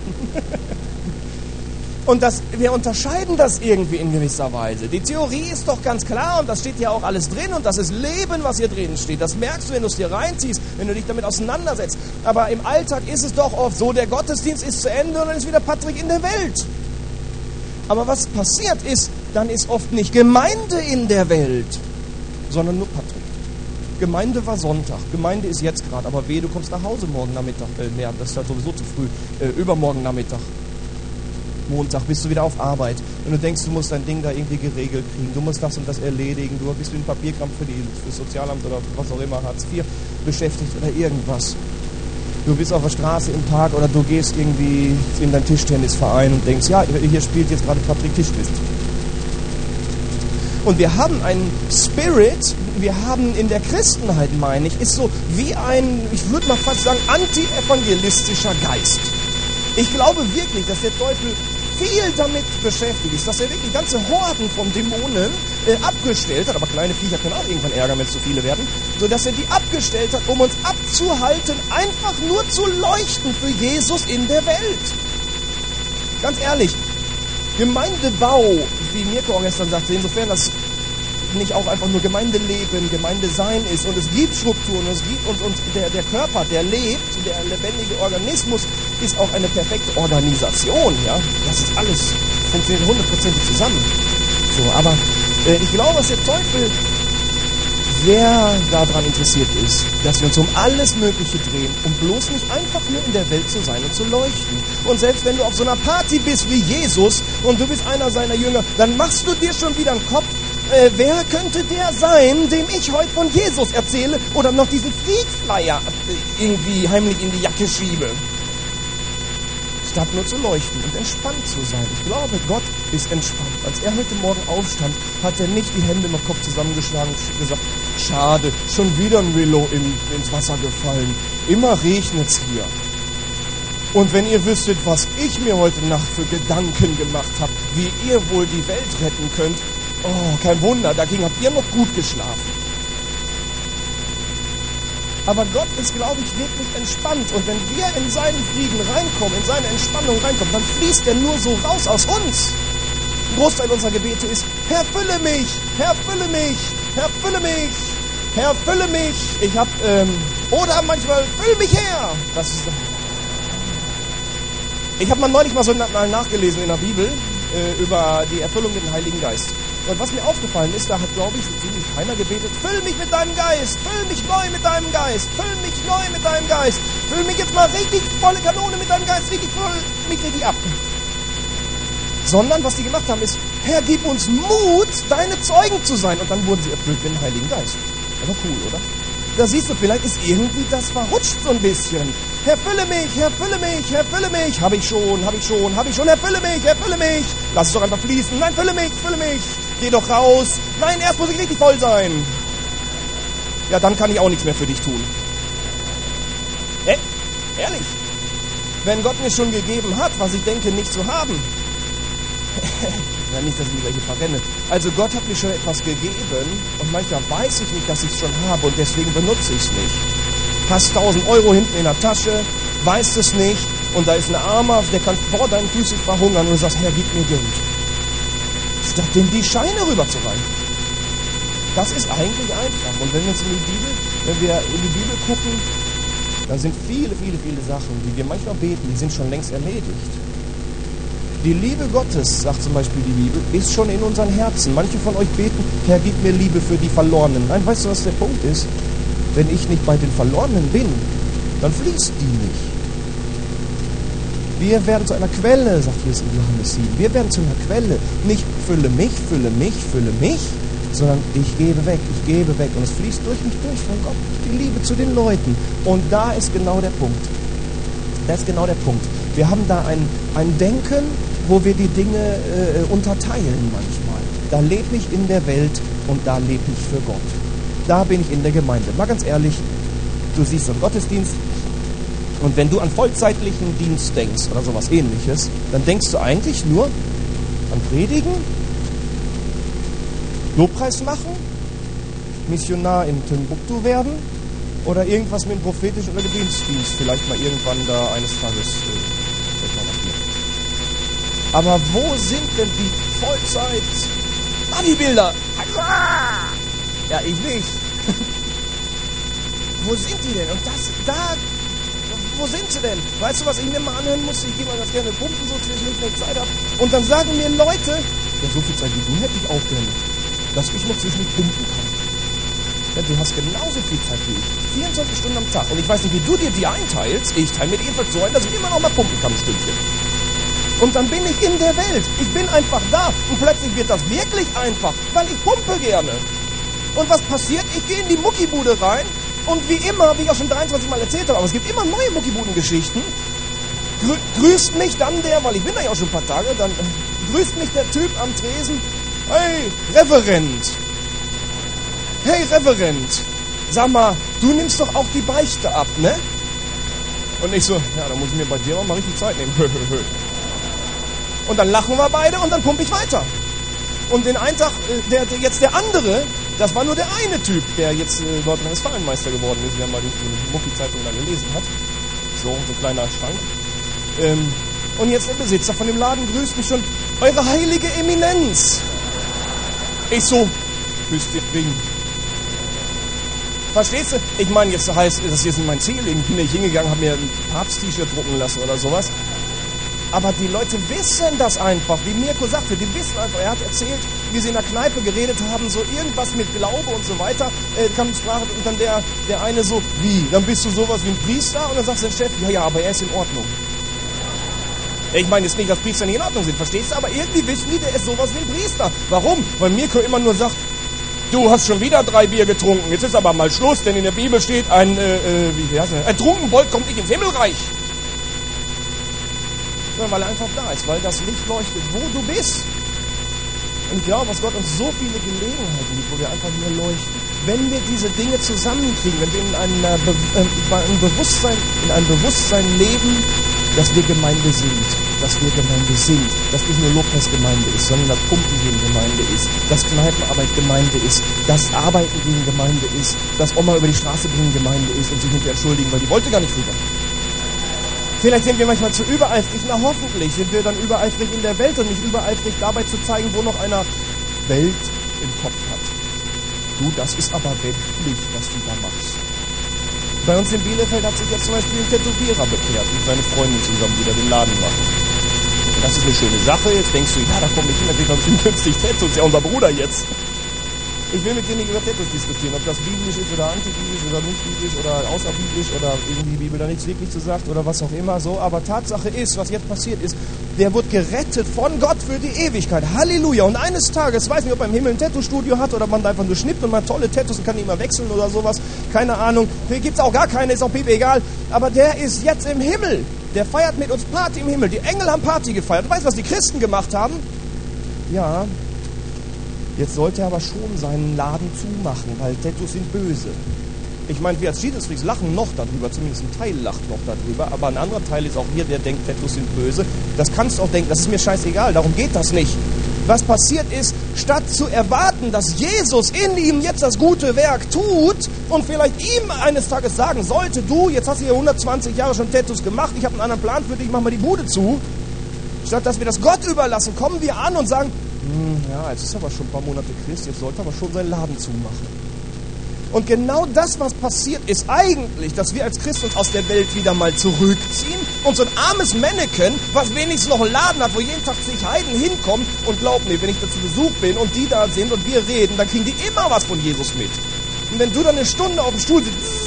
Und wir unterscheiden das irgendwie in gewisser Weise. Die Theorie ist doch ganz klar und das steht ja auch alles drin und das ist Leben, was hier drin steht. Das merkst du, wenn du es dir reinziehst, wenn du dich damit auseinandersetzt. Aber im Alltag ist es doch oft so, der Gottesdienst ist zu Ende und dann ist wieder Patrick in der Welt. Aber was passiert ist, dann ist oft nicht Gemeinde in der Welt, sondern nur Patrick. Gemeinde war Sonntag, Gemeinde ist jetzt gerade, aber wehe, du kommst nach Hause morgen Nachmittag. Das ist halt sowieso zu früh, übermorgen Nachmittag. Montag bist du wieder auf Arbeit und du denkst, du musst dein Ding da irgendwie geregelt kriegen, du musst das und das erledigen, du bist mit dem Papierkram für das Sozialamt oder was auch immer, Hartz IV beschäftigt oder irgendwas. Du bist auf der Straße im Park oder du gehst irgendwie in deinen Tischtennisverein und denkst, ja, hier spielt jetzt gerade Patrick Tischtennis. Und wir haben einen Spirit, wir haben in der Christenheit, meine ich, ist so wie ein, ich würde mal fast sagen, anti-evangelistischer Geist. Ich glaube wirklich, dass der Teufel viel damit beschäftigt ist, dass er wirklich ganze Horden von Dämonen abgestellt hat, aber kleine Viecher können auch irgendwann ärgern, wenn es zu viele werden, sodass er die abgestellt hat, um uns abzuhalten, einfach nur zu leuchten für Jesus in der Welt. Ganz ehrlich, Gemeindebau, wie Mirko auch gestern sagte, insofern das nicht auch einfach nur Gemeindeleben, Gemeindesein ist und es gibt Strukturen und der Körper, der lebt, der lebendige Organismus ist auch eine perfekte Organisation, ja. Das ist alles, funktioniert 100% zusammen. So, aber ich glaube, dass der Teufel sehr daran interessiert ist, dass wir uns um alles Mögliche drehen, um bloß nicht einfach nur in der Welt zu sein und zu leuchten. Und selbst wenn du auf so einer Party bist wie Jesus und du bist einer seiner Jünger, dann machst du dir schon wieder einen Kopf, wer könnte der sein, dem ich heute von Jesus erzähle oder noch diesen Freak-Flyer irgendwie heimlich in die Jacke schiebe. Statt nur zu leuchten und entspannt zu sein. Ich glaube, Gott ist entspannt. Als er heute Morgen aufstand, hat er nicht die Hände im Kopf zusammengeschlagen und gesagt, schade, schon wieder ein Willow ins Wasser gefallen. Immer regnet's hier. Und wenn ihr wüsstet, was ich mir heute Nacht für Gedanken gemacht habe, wie ihr wohl die Welt retten könnt, oh, kein Wunder, dagegen habt ihr noch gut geschlafen. Aber Gott ist, glaube ich, wirklich entspannt. Und wenn wir in seinen Frieden reinkommen, in seine Entspannung reinkommen, dann fließt er nur so raus aus uns. Ein Großteil unserer Gebete ist, Herr, fülle mich, Herr, fülle mich, Herr, fülle mich, Herr, fülle mich. Ich habe, oder manchmal, füll mich her. Das ist, ich habe mal neulich mal so nachgelesen in der Bibel über die Erfüllung mit dem Heiligen Geist. Und was mir aufgefallen ist, da hat, glaube ich, so ziemlich keiner gebetet, füll mich mit deinem Geist, füll mich neu mit deinem Geist, füll mich neu mit deinem Geist, füll mich jetzt mal richtig volle Kanone mit deinem Geist, richtig voll, mich richtig ab. Sondern, was die gemacht haben, ist, Herr, gib uns Mut, deine Zeugen zu sein. Und dann wurden sie erfüllt mit dem Heiligen Geist. Aber cool, oder? Da siehst du, vielleicht ist irgendwie das verrutscht so ein bisschen. Herr, fülle mich, Herr, fülle mich, Herr, fülle mich. Hab ich schon, Herr, fülle mich, Herr, fülle mich. Lass es doch einfach fließen. Nein, fülle mich, fülle mich. Geh doch raus. Nein, erst muss ich richtig voll sein. Ja, dann kann ich auch nichts mehr für dich tun. Ehrlich? Wenn Gott mir schon gegeben hat, was ich denke, nicht zu haben. Ja, nicht, dass ich mich welche verrenne. Also Gott hat mir schon etwas gegeben und manchmal weiß ich nicht, dass ich es schon habe und deswegen benutze ich es nicht. Hast 1.000 Euro hinten in der Tasche, weißt es nicht und da ist ein Armer, der kann vor deinen Füßen verhungern und du sagst, Herr, gib mir Geld. Statt dem die Scheine rüberzureichen. Das ist eigentlich einfach. Und wenn wir in die Bibel gucken, da sind viele, viele, viele Sachen, die wir manchmal beten, die sind schon längst erledigt. Die Liebe Gottes, sagt zum Beispiel die Bibel, ist schon in unseren Herzen. Manche von euch beten, Herr, gib mir Liebe für die Verlorenen. Nein, weißt du, was der Punkt ist? Wenn ich nicht bei den Verlorenen bin, dann fließt die nicht. Wir werden zu einer Quelle, sagt Jesus in Johannes 7. Wir werden zu einer Quelle. Nicht fülle mich, fülle mich, fülle mich, sondern ich gebe weg. Und es fließt durch mich durch von Gott. Die Liebe zu den Leuten. Und da ist genau der Punkt. Das ist genau der Punkt. Wir haben da ein Denken, wo wir die Dinge unterteilen manchmal. Da lebe ich in der Welt und da lebe ich für Gott. Da bin ich in der Gemeinde. Mal ganz ehrlich, du siehst einen Gottesdienst und wenn du an vollzeitlichen Dienst denkst oder sowas ähnliches, dann denkst du eigentlich nur an Predigen, Lobpreis machen, Missionar in Timbuktu werden oder irgendwas mit dem prophetischen oder Gebetsdienst. Vielleicht mal irgendwann da eines Tages vielleicht mal was mehr. Aber wo sind denn die Vollzeit-Bodybuilder? Ja, ich nicht. Wo sind die denn? Und wo sind sie denn? Weißt du, was ich mir mal anhören muss? Ich gehe mal ganz gerne pumpen, so zwischendurch, wenn ich Zeit habe. Und dann sagen mir Leute, ja, so viel Zeit wie du hätte ich auch gerne, dass ich noch zwischendurch pumpen kann. Ja, du hast genauso viel Zeit wie ich. 24 Stunden am Tag. Und ich weiß nicht, wie du dir die einteilst. Ich teile mir die jedenfalls so ein, dass ich immer noch mal pumpen kann, ein Stündchen. Und dann bin ich in der Welt. Ich bin einfach da. Und plötzlich wird das wirklich einfach, weil ich pumpe gerne. Und was passiert? Ich gehe in die Muckibude rein und wie immer, wie ich auch schon 23 Mal erzählt habe, aber es gibt immer neue Muckibudengeschichten, grüßt mich dann weil ich bin da ja auch schon ein paar Tage, dann grüßt mich der Typ am Tresen, hey Reverend, sag mal, du nimmst doch auch die Beichte ab, ne? Und ich so, ja, da muss ich mir bei dir mal richtig Zeit nehmen. Und dann lachen wir beide und dann pumpe ich weiter. Und den einen Tag, der andere, das war nur der eine Typ, der jetzt Nordrhein-Westfalen-Meister geworden ist, wer mal die Mucki-Zeitung da gelesen hat. So ein kleiner Schrank. Und jetzt der Besitzer von dem Laden grüßt mich schon, eure heilige Eminenz. Ich so, küsst den Ring. Verstehst du? Ich meine, jetzt heißt, das ist jetzt mein Ziel. Ich bin nicht hingegangen, habe mir ein Papst-T-Shirt drucken lassen oder sowas. Aber die Leute wissen das einfach, wie Mirko sagte, die wissen einfach, er hat erzählt, wie sie in der Kneipe geredet haben, so irgendwas mit Glaube und so weiter, kam Sprache und dann der eine so, wie, dann bist du sowas wie ein Priester? Und dann sagt sein Chef, ja, aber er ist in Ordnung. Ich meine jetzt nicht, dass Priester nicht in Ordnung sind, verstehst du? Aber irgendwie wissen die, der ist sowas wie ein Priester. Warum? Weil Mirko immer nur sagt, du hast schon wieder 3 Bier getrunken, jetzt ist aber mal Schluss, denn in der Bibel steht, ein Trunkenbold kommt nicht ins Himmelreich. Sondern weil er einfach da ist, weil das Licht leuchtet, wo du bist. Und ich glaube, dass Gott uns so viele Gelegenheiten gibt, wo wir einfach nur leuchten. Wenn wir diese Dinge zusammenkriegen, wenn wir in einem Bewusstsein leben, dass wir Gemeinde sind, dass nicht nur Lobpreisgemeinde ist, sondern dass Pumpengehen Gemeinde ist, dass Kneipenarbeit Gemeinde ist, dass Arbeiten gegen Gemeinde ist, dass Oma über die Straße bringen Gemeinde ist und sich hinterher entschuldigen, weil die wollte gar nicht rüber. Vielleicht sind wir manchmal zu übereifrig, hoffentlich sind wir dann übereifrig in der Welt und nicht übereifrig dabei zu zeigen, wo noch einer Welt im Kopf hat. Du, das ist aber weltlich, was du da machst. Bei uns in Bielefeld hat sich jetzt zum Beispiel ein Tätowierer bekehrt mit seiner Freundin zusammen, die da den Laden machen. Das ist eine schöne Sache, jetzt denkst du, ja, da komme ich hin, da kriegt man bestimmt günstig Tattoos, ist ja unser Bruder jetzt. Ich will mit dir nicht über Tattoos diskutieren, ob das biblisch ist oder antibiblisch oder nicht biblisch oder außerbiblisch oder irgendwie die Bibel da nichts wirklich zu sagt oder was auch immer so. Aber Tatsache ist, was jetzt passiert ist, der wird gerettet von Gott für die Ewigkeit. Halleluja. Und eines Tages, weiß nicht, ob er im Himmel ein Tattoo-Studio hat oder man einfach nur schnippt und mal tolle Tattoos und kann die immer wechseln oder sowas. Keine Ahnung. Hier gibt es auch gar keine, ist auch Pipi egal. Aber der ist jetzt im Himmel. Der feiert mit uns Party im Himmel. Die Engel haben Party gefeiert. Du weißt, was die Christen gemacht haben? Ja. Jetzt sollte er aber schon seinen Laden zumachen, weil Tattoos sind böse. Ich meine, wir als Jesus Freaks lachen noch darüber, zumindest ein Teil lacht noch darüber, aber ein anderer Teil ist auch hier, der denkt, Tattoos sind böse. Das kannst du auch denken, das ist mir scheißegal, darum geht das nicht. Was passiert ist, statt zu erwarten, dass Jesus in ihm jetzt das gute Werk tut und vielleicht ihm eines Tages sagen sollte, du, jetzt hast du hier 120 Jahre schon Tattoos gemacht, ich habe einen anderen Plan für dich, mach mal die Bude zu. Statt dass wir das Gott überlassen, kommen wir an und sagen, ja, jetzt ist aber schon ein paar Monate Christ, jetzt sollte aber schon seinen Laden zumachen. Und genau das, was passiert, ist eigentlich, dass wir als Christen uns aus der Welt wieder mal zurückziehen und so ein armes Männchen, was wenigstens noch einen Laden hat, wo jeden Tag zig Heiden hinkommen und glaubt mir, wenn ich da zu Besuch bin und die da sind und wir reden, dann kriegen die immer was von Jesus mit. Und wenn du dann eine Stunde auf dem Stuhl sitzt,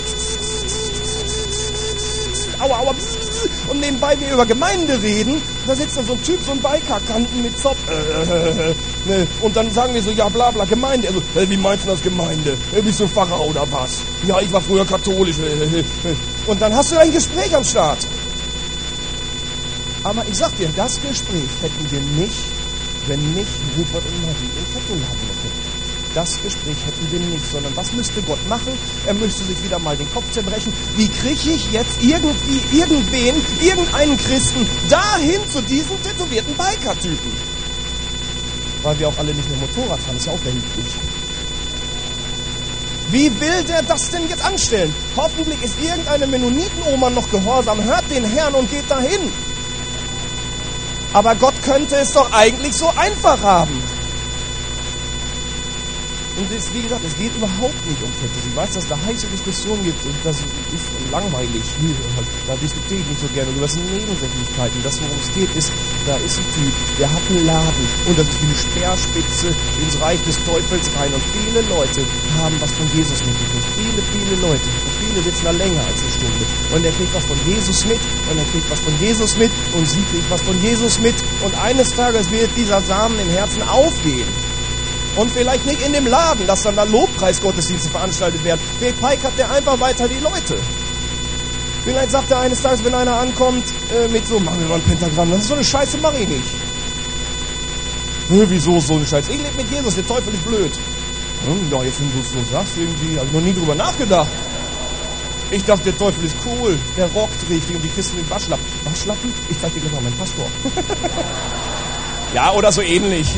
aua, und nebenbei wir über Gemeinde reden, da sitzt dann so ein Typ, so ein Bikerkanten mit Zopf, und dann sagen wir so, ja bla bla, Gemeinde, also, wie meinst du das Gemeinde? Bist du ein Pfarrer oder was? Ja, ich war früher katholisch, und dann hast du ein Gespräch am Start. Aber ich sag dir, das Gespräch hätten wir nicht, wenn nicht Rupert und Marie im Tattoo-Laden hätten. Das Gespräch hätten wir nicht, sondern was müsste Gott machen? Er müsste sich wieder mal den Kopf zerbrechen. Wie kriege ich jetzt irgendeinen Christen dahin zu diesem tätowierten Biker-Typen? Weil wir auch alle nicht mehr Motorrad fahren, ist ja auch weltlich. Wie will der das denn jetzt anstellen? Hoffentlich ist irgendeine Mennonitenoma noch gehorsam, hört den Herrn und geht dahin. Aber Gott könnte es doch eigentlich so einfach haben. Und das, wie gesagt, es geht überhaupt nicht um Tattoos. Ich weiß, dass es da heiße Diskussionen gibt und das ist langweilig. Da diskutiere ich nicht so gerne. Das sind Nebensächlichkeiten. Das, worum es geht, ist, da ist ein Typ, der hat einen Laden und das ist wie eine Speerspitze ins Reich des Teufels rein. Und viele Leute haben was von Jesus mitgekriegt. Viele Leute. Und viele Viele sitzen da länger als eine Stunde. Und er kriegt was von Jesus mit und er kriegt was von Jesus mit und sie kriegt was von Jesus mit. Und eines Tages wird dieser Samen im Herzen aufgehen. Und vielleicht nicht in dem Laden, dass dann da Lobpreisgottesdienste veranstaltet werden. Vielleicht peikert der einfach weiter die Leute. Vielleicht sagt er eines Tages, wenn einer ankommt, mit so, machen wir mal ein Pentagramm, das ist so eine Scheiße, mach ich nicht. Wieso so eine Scheiße? Ich lebe mit Jesus, der Teufel ist blöd. Ja, jetzt, wenn du es so sagst, irgendwie, habe ich noch nie drüber nachgedacht. Ich dachte, der Teufel ist cool, der rockt richtig und die Christen sind Waschlappen. Waschlappen? Ich zeig dir gleich mal meinen Pastor. Ja, oder so ähnlich.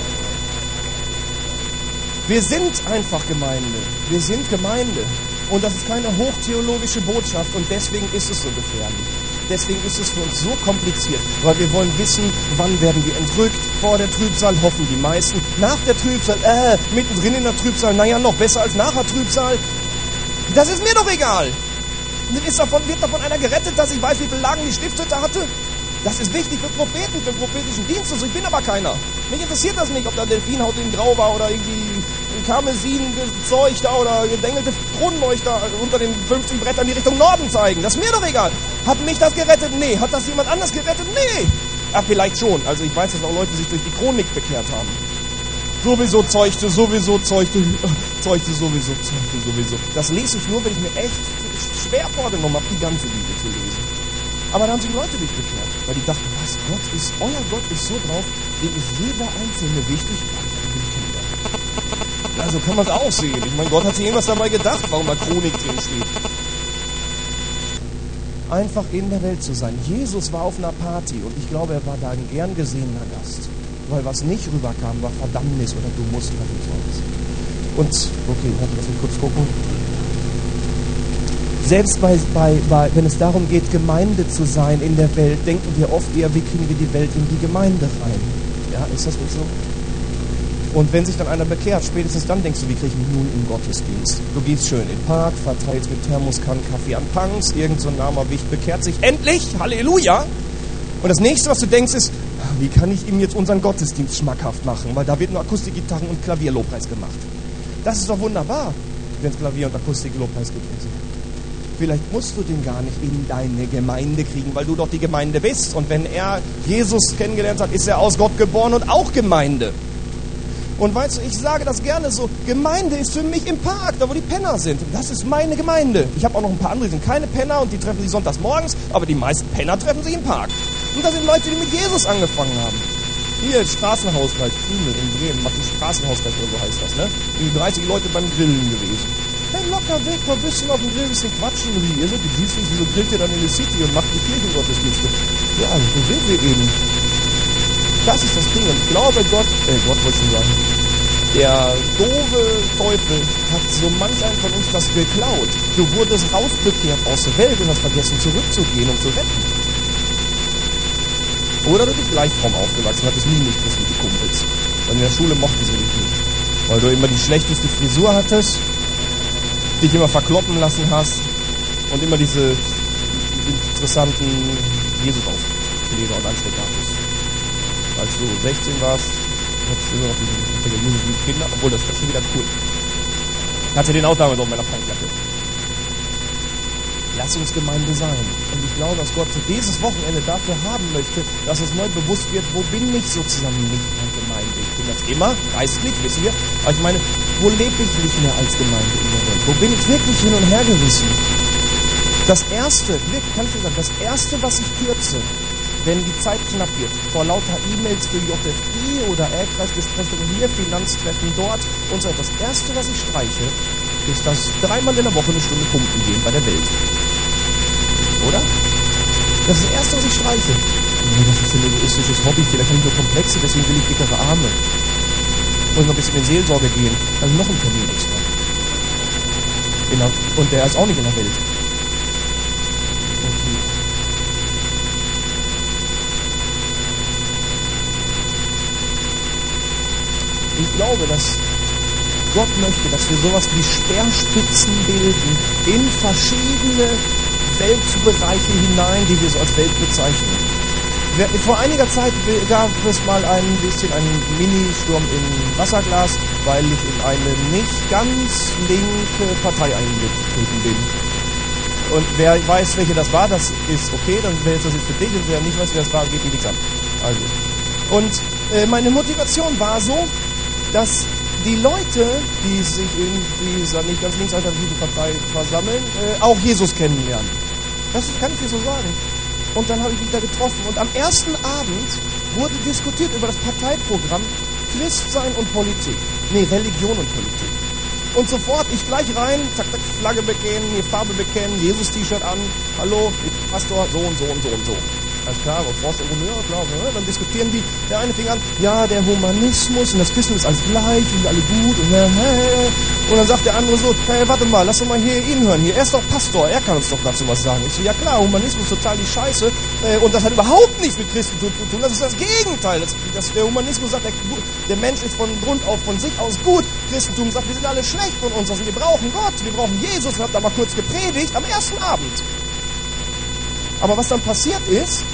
Wir sind einfach Gemeinde. Wir sind Gemeinde. Und das ist keine hochtheologische Botschaft und deswegen ist es so gefährlich. Deswegen ist es für uns so kompliziert, weil wir wollen wissen, wann werden wir entrückt. Vor der Trübsal hoffen die meisten. Nach der Trübsal, mittendrin in der Trübsal, naja, noch besser als nach der Trübsal. Das ist mir doch egal. Wird davon einer gerettet, dass ich weiß, wie viele Lagen die Stiftshütte hatte? Das ist wichtig für Propheten, für den prophetischen Dienst. Und so, ich bin aber keiner. Mich interessiert das nicht, ob da Delfinhaut in Grau war oder irgendwie ein Karmesin-Zeug da oder gedengelte Kronleuchter unter den 50 Brettern die Richtung Norden zeigen. Das ist mir doch egal. Hat mich das gerettet? Nee. Hat das jemand anders gerettet? Nee. Ach, vielleicht schon. Also ich weiß, dass auch Leute sich durch die Chronik bekehrt haben. Sowieso zeugte. Das lese ich nur, wenn ich mir echt schwer vorgenommen habe, die ganze Bibel zu lesen. Aber da haben sich Leute nicht bekehrt, weil die dachten, euer Gott ist so drauf, dem ist jeder Einzelne wichtig. Ja, so kann man es auch sehen. Ich meine, Gott hat sich irgendwas dabei gedacht, warum da Chronik drin steht. Einfach in der Welt zu sein. Jesus war auf einer Party und ich glaube, er war da ein gern gesehener Gast. Weil was nicht rüberkam, war Verdammnis oder du musst oder du sollst. Und, okay, lass mich kurz gucken. Selbst wenn es darum geht, Gemeinde zu sein in der Welt, denken wir oft eher, wie kriegen wir die Welt in die Gemeinde rein? Ja, ist das nicht so? Und wenn sich dann einer bekehrt, spätestens dann denkst du, wie kriege ich mich nun in den Gottesdienst? Du gehst schön in den Park, verteilst mit Thermoskannen Kaffee an Punks, irgend so ein armer Wicht bekehrt sich. Endlich! Halleluja! Und das nächste, was du denkst, ist, wie kann ich ihm jetzt unseren Gottesdienst schmackhaft machen? Weil da wird nur Akustikgitarren und Klavierlobpreis gemacht. Das ist doch wunderbar, wenn es Klavier- und Akustiklobpreis gibt. Vielleicht musst du den gar nicht in deine Gemeinde kriegen, weil du doch die Gemeinde bist. Und wenn er Jesus kennengelernt hat, ist er aus Gott geboren und auch Gemeinde. Und weißt du, ich sage das gerne so, Gemeinde ist für mich im Park, da wo die Penner sind. Das ist meine Gemeinde. Ich habe auch noch ein paar andere, die sind keine Penner und die treffen sich sonntags morgens, aber die meisten Penner treffen sich im Park. Und das sind Leute, die mit Jesus angefangen haben. Hier, Straßenhauskreis, Krümel in Bremen, macht die Straßenhauskreis, oder so heißt das, ne? Die 30 Leute beim Grillen gewesen. Hey, locker weg, mal ein bisschen auf dem Grill, ein bisschen quatschen. Ihr seid die Süßlich, wieso grillt ihr dann in die City und macht die Kirchengottesdienste? Ja, so sind wir eben. Das ist das Ding. Und ich glaube, Gott wollte ich schon sagen, der doofe Teufel hat so manch einen von uns das geklaut. Du wurdest rausbekehrt aus der Welt und hast vergessen zurückzugehen und zu retten. Oder du bist Gleichtraum aufgewachsen, hattest nie nicht christliche Kumpels. Und in der Schule mochten sie dich nicht. Weil du immer die schlechteste Frisur hattest, dich immer verkloppen lassen hast und immer diese interessanten Jesus-Aufkleber und Anstecker hattest. Als du 16 warst, hattest du immer noch diese Kinder, obwohl das ist schon wieder cool. Hatte den auch damals auf meiner Punkjacke. Lass uns Gemeinde sein. Und ich glaube, dass Gott für dieses Wochenende dafür haben möchte, dass es neu bewusst wird, wo bin ich sozusagen nicht mehr Gemeinde. Ich bin das immer, geistlich, wissen wir. Aber ich meine, wo lebe ich nicht mehr als Gemeinde in der Welt? Wo bin ich wirklich hin und her gerissen? Das Erste, wirklich, kann ich dir sagen, das Erste, was ich kürze, wenn die Zeit knapp wird, vor lauter E-Mails für JFI oder Erdkreisbesprechungen hier, Finanztreffen dort und so etwas. Das Erste, was ich streiche, ist das 3-mal in der Woche eine Stunde pumpen gehen bei der Welt. Oder? Das ist das Erste, was ich streiche. Nee, das ist ein egoistisches Hobby, vielleicht habe ich nur Komplexe, deswegen will ich dickere Arme. Und noch ein bisschen in Seelsorge gehen, also noch ein Termin extra. Und der ist auch nicht in der Welt. Okay. Ich glaube, dass Gott möchte, dass wir sowas wie Speerspitzen bilden in verschiedene Weltbereiche hinein, die wir so als Welt bezeichnen. Vor einiger Zeit gab es mal ein bisschen einen Mini-Sturm im Wasserglas, weil ich in eine nicht ganz linke Partei eingetreten bin. Und wer weiß, welche das war, das ist okay, dann wäre das jetzt für dich. Und wer nicht weiß, wer das war, geht ihm nichts an. Also. Und meine Motivation war so, dass die Leute, die sich in dieser nicht ganz linksalternativen Partei versammeln, auch Jesus kennenlernen. Das kann ich dir so sagen. Und dann habe ich mich da getroffen. Und am ersten Abend wurde diskutiert über das Parteiprogramm Christsein und Politik. Nee, Religion und Politik. Und sofort, ich gleich rein, zack, zack, Flagge bekennen, hier Farbe bekennen, Jesus-T-Shirt an, hallo, ich bin Pastor, so und so und so und so. Alles klar, was brauchst du? Ja, klar, ne? Dann diskutieren die, der eine fing an, ja, der Humanismus und das Christentum ist alles gleich, wir sind alle gut und dann sagt der andere so, hey, warte mal, lass doch mal hier ihn hören, hier, er ist doch Pastor, er kann uns doch dazu was sagen. Ich so, ja klar, Humanismus ist total die Scheiße und das hat überhaupt nichts mit Christentum zu tun, das ist das Gegenteil. Der Humanismus sagt, der Mensch ist von Grund auf von sich aus gut, Christentum sagt, wir sind alle schlecht von uns, also wir brauchen Gott, wir brauchen Jesus, wir haben da mal kurz gepredigt am ersten Abend. Aber was dann passiert ist,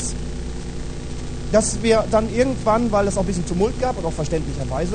dass wir dann irgendwann, weil es auch ein bisschen Tumult gab und auch verständlicherweise,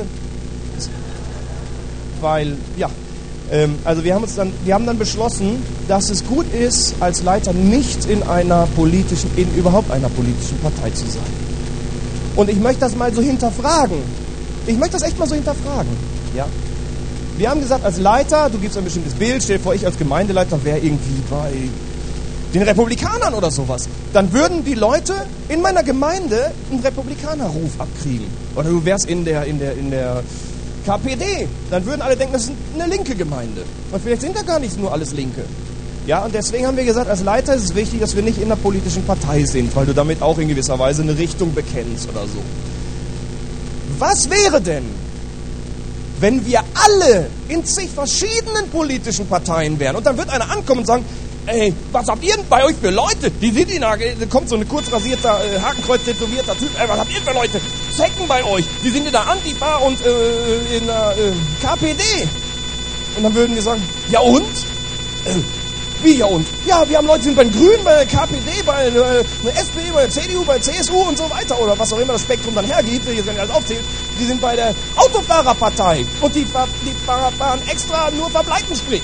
weil, ja, also wir haben dann beschlossen, dass es gut ist, als Leiter nicht in überhaupt einer politischen Partei zu sein. Und ich möchte das mal so hinterfragen. Ich möchte das echt mal so hinterfragen, ja. Wir haben gesagt, als Leiter, du gibst ein bestimmtes Bild, stell dir vor, ich als Gemeindeleiter wäre irgendwie bei den Republikanern oder sowas, dann würden die Leute in meiner Gemeinde einen Republikanerruf abkriegen. Oder du wärst in der KPD, dann würden alle denken, das ist eine linke Gemeinde. Und vielleicht sind da gar nicht nur alles Linke. Ja, und deswegen haben wir gesagt, als Leiter ist es wichtig, dass wir nicht in einer politischen Partei sind, weil du damit auch in gewisser Weise eine Richtung bekennst oder so. Was wäre denn, wenn wir alle in zig verschiedenen politischen Parteien wären? Und dann wird einer ankommen und sagen, ey, was habt ihr denn bei euch für Leute? Die sind da kommt so ein kurz rasierter, Hakenkreuz tätowierter Typ. Ey, was habt ihr für Leute? Zecken bei euch. Die sind in der Antifa und in der KPD. Und dann würden wir sagen, ja und? Wie ja und? Ja, wir haben Leute, die sind bei den Grünen, bei der KPD, bei der SPD, bei der CDU, bei der CSU und so weiter. Oder was auch immer das Spektrum dann hergibt. Hier sind alles aufzählen. Die sind bei der Autofahrerpartei. Und die fahren extra nur Verbleitensprit.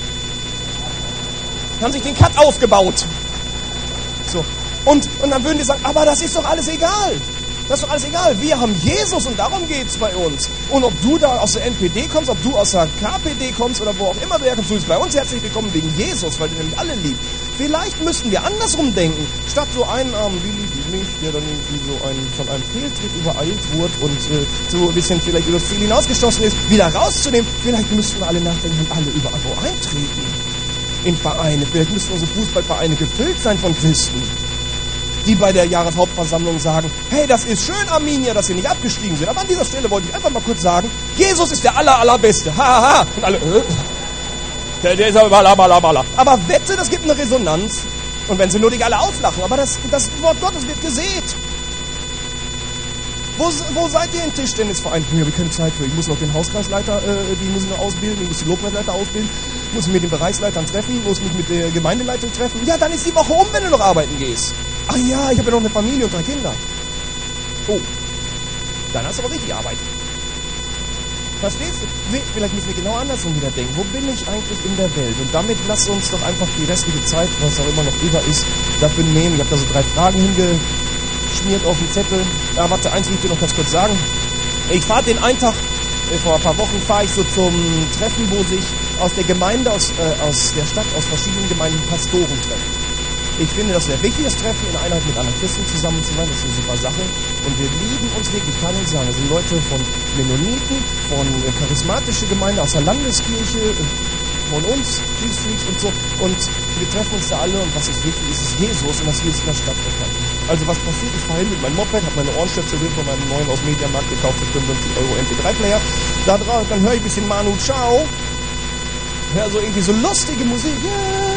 Haben sich den Cut aufgebaut. So. Und dann würden die sagen, aber das ist doch alles egal. Das ist doch alles egal. Wir haben Jesus und darum geht's bei uns. Und ob du da aus der NPD kommst, ob du aus der KPD kommst oder wo auch immer du herkommst, du bist bei uns herzlich willkommen wegen Jesus, weil du nämlich alle liebst. Vielleicht müssten wir andersrum denken. Statt so einen armen Willi wie mich, der dann irgendwie so von einem Fehltritt übereilt wurde und so ein bisschen vielleicht über das Ziel hinausgeschossen ist, wieder rauszunehmen. Vielleicht müssten wir alle nachdenken und alle überall wo eintreten. In Vereine. Vielleicht müssten unsere Fußballvereine gefüllt sein von Christen, die bei der Jahreshauptversammlung sagen, hey, das ist schön, Arminia, dass ihr nicht abgestiegen sind. Aber an dieser Stelle wollte ich einfach mal kurz sagen, Jesus ist der allerbeste. Ha, ha, ha. Und alle, der ist aber bala. Aber wette, das gibt eine Resonanz. Und wenn sie nur nicht alle auslachen. Aber das Wort Gottes wird gesät. Wo seid ihr im Tischtennisverein? Ich habe keine Zeit für. Ich muss noch den Hauskreisleiter, die muss ich noch ausbilden. Ich muss die Lobpreisleiter ausbilden. Muss mich mit den Bereichsleitern treffen. Muss mich mit der Gemeindeleitung treffen. Ja, dann ist die Woche um, wenn du noch arbeiten gehst. Ach ja, ich habe ja noch eine Familie und 3 Kinder. Oh, dann hast du aber richtig Arbeit. Verstehst du? Vielleicht müssen wir genau andersrum wieder denken. Wo bin ich eigentlich in der Welt? Und damit lasst uns doch einfach die restliche Zeit, was auch immer noch über ist, dafür nehmen. Ich habe da so 3 Fragen hingeschmiert auf den Zettel. Ja, warte, eins will ich dir noch ganz kurz sagen. Ich fahre den einen Tag, vor ein paar Wochen fahre ich so zum Treffen, wo sich aus der Gemeinde, aus der Stadt, aus verschiedenen Gemeinden Pastoren treffen. Ich finde das sehr wichtig, das Treffen in Einheit mit anderen Christen zusammen zu sein. Das ist eine super Sache. Und wir lieben uns wirklich, kann ich sagen. Das sind Leute von Mennoniten, von charismatischer Gemeinde, aus der Landeskirche, von uns, Jesus Freaks und so. Und wir treffen uns da alle. Und was ist wichtig, ist Jesus und dass wir es in der Stadt bekannt. Also was passiert? Ich fahre hin mit meinem Moped, habe meine Ohrenstöpsel drin von meinem neuen aus Mediamarkt gekauft für 55 € MP3-Player. Da drauf, dann höre ich ein bisschen Manu Chao. Hör so irgendwie so lustige Musik. Yeah.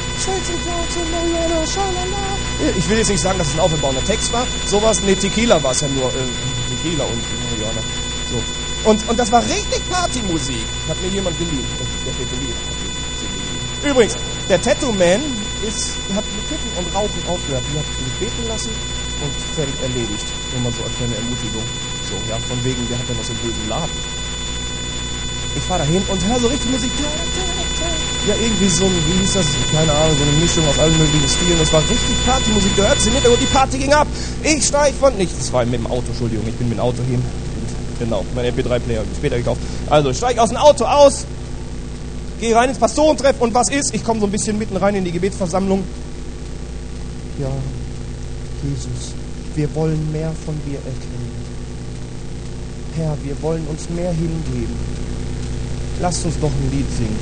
Ich will jetzt nicht sagen, dass es ein aufbauender Text war. Sowas, ne, Tequila war es ja nur. Tequila und Marihuana. So. Und das war richtig Partymusik. Hat mir jemand geliehen. Der Tätowierer hat mir geliehen. Übrigens, der Tattoo-Man hat mit Kiffen und Rauchen aufgehört. Die hat sich beten lassen und fertig erledigt. Nur mal so als kleine Ermutigung. So, ja, von wegen, der hat ja noch so einen bösen Laden. Ich fahre da hin und höre so richtig Musik. ja, irgendwie so ein, wie hieß das, keine Ahnung, so eine Mischung aus allen möglichen Stilen. Das war richtig Partymusik, du hörst im Hintergrund, die Party ging ab. Ich steig von, nicht, das war mit dem Auto, Entschuldigung, ich bin mit dem Auto hin. Genau, mein MP3-Player später gekauft. Also, ich steig aus dem Auto aus, gehe rein ins Pastorentreff und was ist? Ich komme so ein bisschen mitten rein in die Gebetsversammlung. Ja, Jesus, wir wollen mehr von dir erkennen. Herr, wir wollen uns mehr hingeben. Lasst uns doch ein Lied singen.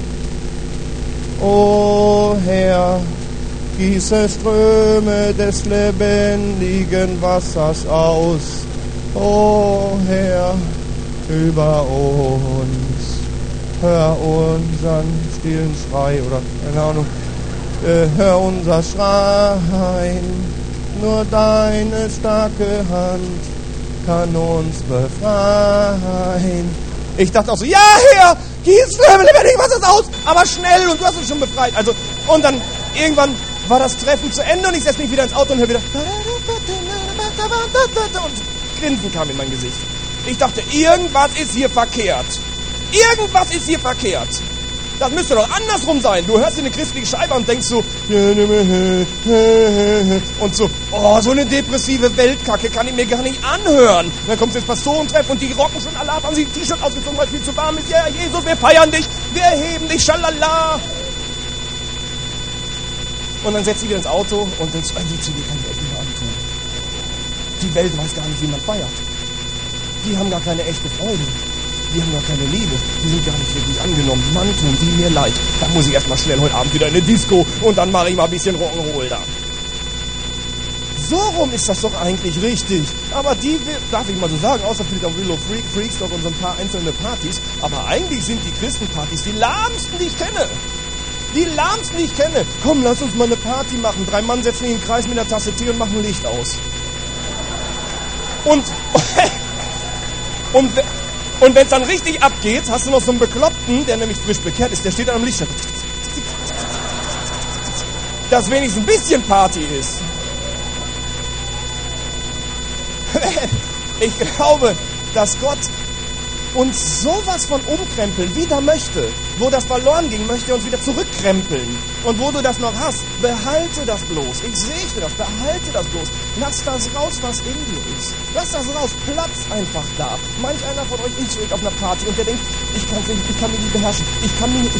O Herr, gieße Ströme des lebendigen Wassers aus. O Herr, über uns. Hör unseren stillen Schrei oder keine Ahnung. Hör unser Schreien. Nur deine starke Hand kann uns befreien. Ich dachte auch so, ja Herr, gieß lebendig Wasser aus, aber schnell und du hast uns schon befreit. Also, und dann irgendwann war das Treffen zu Ende und ich setze mich wieder ins Auto und höre wieder und Grinsen kam in mein Gesicht. Ich dachte, irgendwas ist hier verkehrt. Irgendwas ist hier verkehrt. Das müsste doch andersrum sein. Du hörst in eine christliche Scheibe und denkst so und so, oh, so eine depressive Weltkacke kann ich mir gar nicht anhören. Und dann kommst du ins Pastorentreff und die rocken schon alle ab, haben sie ein T-Shirt ausgezogen, weil es viel zu warm ist. Ja, Jesus, wir feiern dich, wir erheben dich, schalala. Und dann setzt sie wieder ins Auto und denkst, die CD kann ich echt nicht mehr antun. Die Welt weiß gar nicht, wie man feiert. Die haben gar keine echte Freude. Die haben gar keine Liebe. Die sind gar nicht wirklich angenommen. Mann, tun die mir leid. Da muss ich erstmal schnell heute Abend wieder in eine Disco und dann mache ich mal ein bisschen Rock'n'Roll da. So rum ist das doch eigentlich richtig. Aber die, darf ich mal so sagen, außer vielleicht auch Willow Freaks dort und so ein paar einzelne Partys, aber eigentlich sind die Christenpartys die lahmsten, die ich kenne. Die lahmsten, die ich kenne. Komm, lass uns mal eine Party machen. 3 Mann setzen sich in den Kreis mit einer Tasse Tee und machen Licht aus. Und wenn es dann richtig abgeht, hast du noch so einen Bekloppten, der nämlich frisch bekehrt ist, der steht dann am Licht. Dass wenigstens ein bisschen Party ist. Ich glaube, dass Gott uns sowas von umkrempeln wieder möchte. Wo das verloren ging, möchte er uns wieder zurückkrempeln. Und wo du das noch hast, behalte das bloß. Ich segne das, behalte das bloß. Lass das raus, was in dir ist. Lass das raus, Platz einfach da. Manch einer von euch ist auf einer Party und der denkt, ich kann mich nicht beherrschen. Ich kann mich nicht...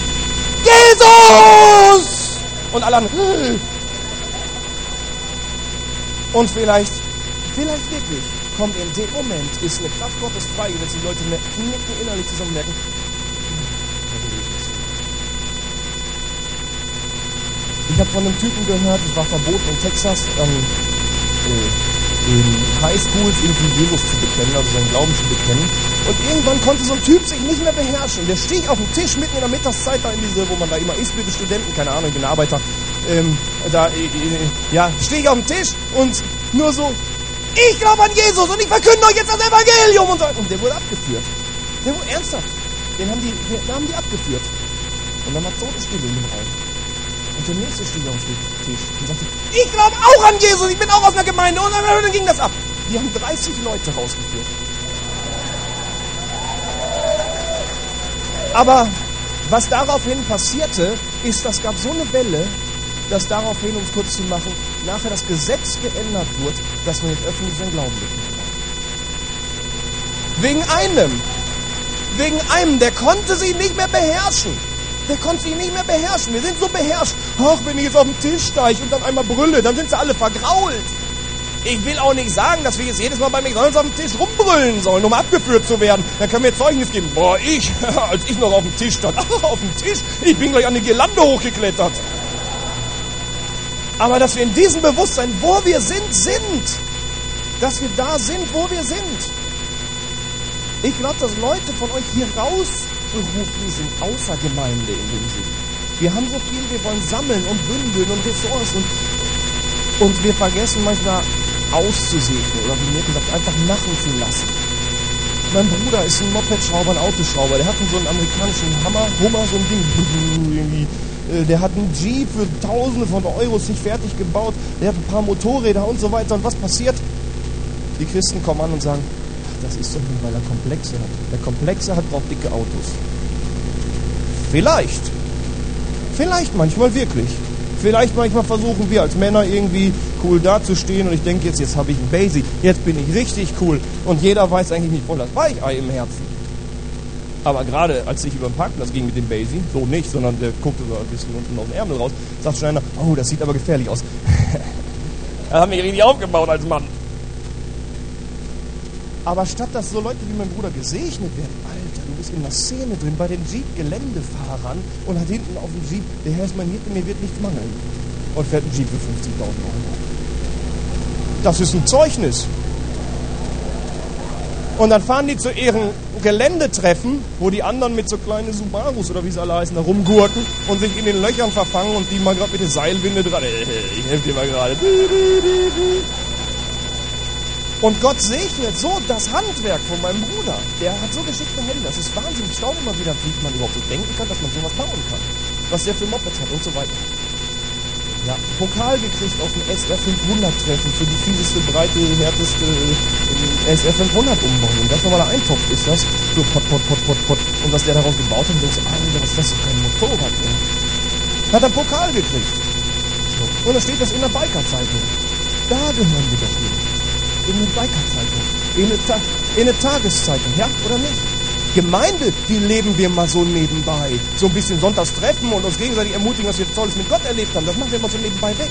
Jesus! Und alle anderen... Und vielleicht wirklich kommt in dem Moment, ist eine Kraft Gottes freigesetzt, die Leute nicken innerlich zusammen merken, ich habe von einem Typen gehört, es war verboten in Texas, in Highschools irgendwie Jesus zu bekennen, also seinen Glauben zu bekennen. Und irgendwann konnte so ein Typ sich nicht mehr beherrschen. Der stieg auf den Tisch mitten in der Mittagszeit, da in diese, wo man da immer isst mit den Studenten, keine Ahnung, ich bin Arbeiter, stieg auf den Tisch und nur so, ich glaube an Jesus und ich verkünde euch jetzt das Evangelium und so. Und der wurde abgeführt. Der wurde ernsthaft. Den haben die abgeführt. Und dann war Totenstille in dem Raum. Und der nächste stieg auf den Tisch und sagte, ich glaube auch an Jesus, ich bin auch aus einer Gemeinde. Und dann ging das ab. Die haben 30 Leute rausgeführt. Aber was daraufhin passierte, ist, das gab so eine Welle, dass daraufhin, um es kurz zu machen, nachher das Gesetz geändert wurde, dass man jetzt öffentlich seinen Glauben bekennt. Wegen einem, der konnte sich nicht mehr beherrschen. Wir sind so beherrscht. Ach, wenn ich jetzt auf den Tisch steige und dann einmal brülle, dann sind sie alle vergrault. Ich will auch nicht sagen, dass wir jetzt jedes Mal bei McDonald's auf dem Tisch rumbrüllen sollen, um abgeführt zu werden. Dann können wir Zeugnis geben. Boah, als ich noch auf dem Tisch stand, auf dem Tisch, ich bin gleich an die Girlande hochgeklettert. Aber dass wir in diesem Bewusstsein, wo wir sind, dass wir da sind, wo wir sind. Ich glaube, dass Leute von euch hier rausberufen sind, außer Gemeinde in dem Sinn. Wir haben so viel, wir wollen sammeln und bündeln und Ressourcen. Und wir vergessen manchmal auszusegnen oder wie mir gesagt, einfach machen zu lassen. Mein Bruder ist ein Mopedschrauber, ein Autoschrauber. Der hat so einen amerikanischen Hummer, so ein Ding, irgendwie. Der hat einen Jeep für Tausende von Euros nicht fertig gebaut. Der hat ein paar Motorräder und so weiter. Und was passiert? Die Christen kommen an und sagen, ach, das ist doch nur, weil er Komplexe hat. Wer Komplexe hat, braucht dicke Autos. Vielleicht. Vielleicht manchmal wirklich. Vielleicht manchmal versuchen wir als Männer irgendwie cool dazustehen und ich denke jetzt habe ich ein Basie, jetzt bin ich richtig cool und jeder weiß eigentlich nicht voll das Weichei im Herzen. Aber gerade als ich über den Parkplatz ging mit dem Basie, so nicht, sondern der guckte so ein bisschen unten aus dem Ärmel raus, sagt schon einer, oh, das sieht aber gefährlich aus. Er hat mich richtig aufgebaut als Mann. Aber statt dass so Leute wie mein Bruder gesegnet werden, Alter, du bist in der Szene drin bei den Jeep-Geländefahrern und hat hinten auf dem Jeep, der Herr ist mein Hirte, mir wird nichts mangeln. Und fährt ein Jeep für 50.000 Euro. Das ist ein Zeugnis. Und dann fahren die zu ihren Geländetreffen, wo die anderen mit so kleinen Subarus oder wie sie alle heißen, da rumgurken und sich in den Löchern verfangen und die mal gerade mit der Seilwinde dran. Ich helfe dir mal gerade. Und Gott segnet so das Handwerk von meinem Bruder. Der hat so geschickte Hände. Das ist Wahnsinn. Ich staune immer wieder, wie man überhaupt so denken kann, dass man sowas bauen kann. Was der für Mopeds hat und so weiter. Ja, Pokal gekriegt auf dem SR 500 Treffen für die fieseste, breite, härteste SR 500 Umbauung. Ganz normaler Eintopf ist das. So pot. Und was der daraus gebaut hat, denkst du, Alter, was ist das für ein Motorrad, ey? Hat er einen Pokal gekriegt. So. Und da steht das in der Biker-Zeitung. Da gehören wir doch hin. In eine Biker-Zeitung. In eine Tageszeitung, ja oder nicht? Gemeinde, die leben wir mal so nebenbei. So ein bisschen sonntags treffen und uns gegenseitig ermutigen, was wir Tolles mit Gott erlebt haben. Das machen wir mal so nebenbei weg.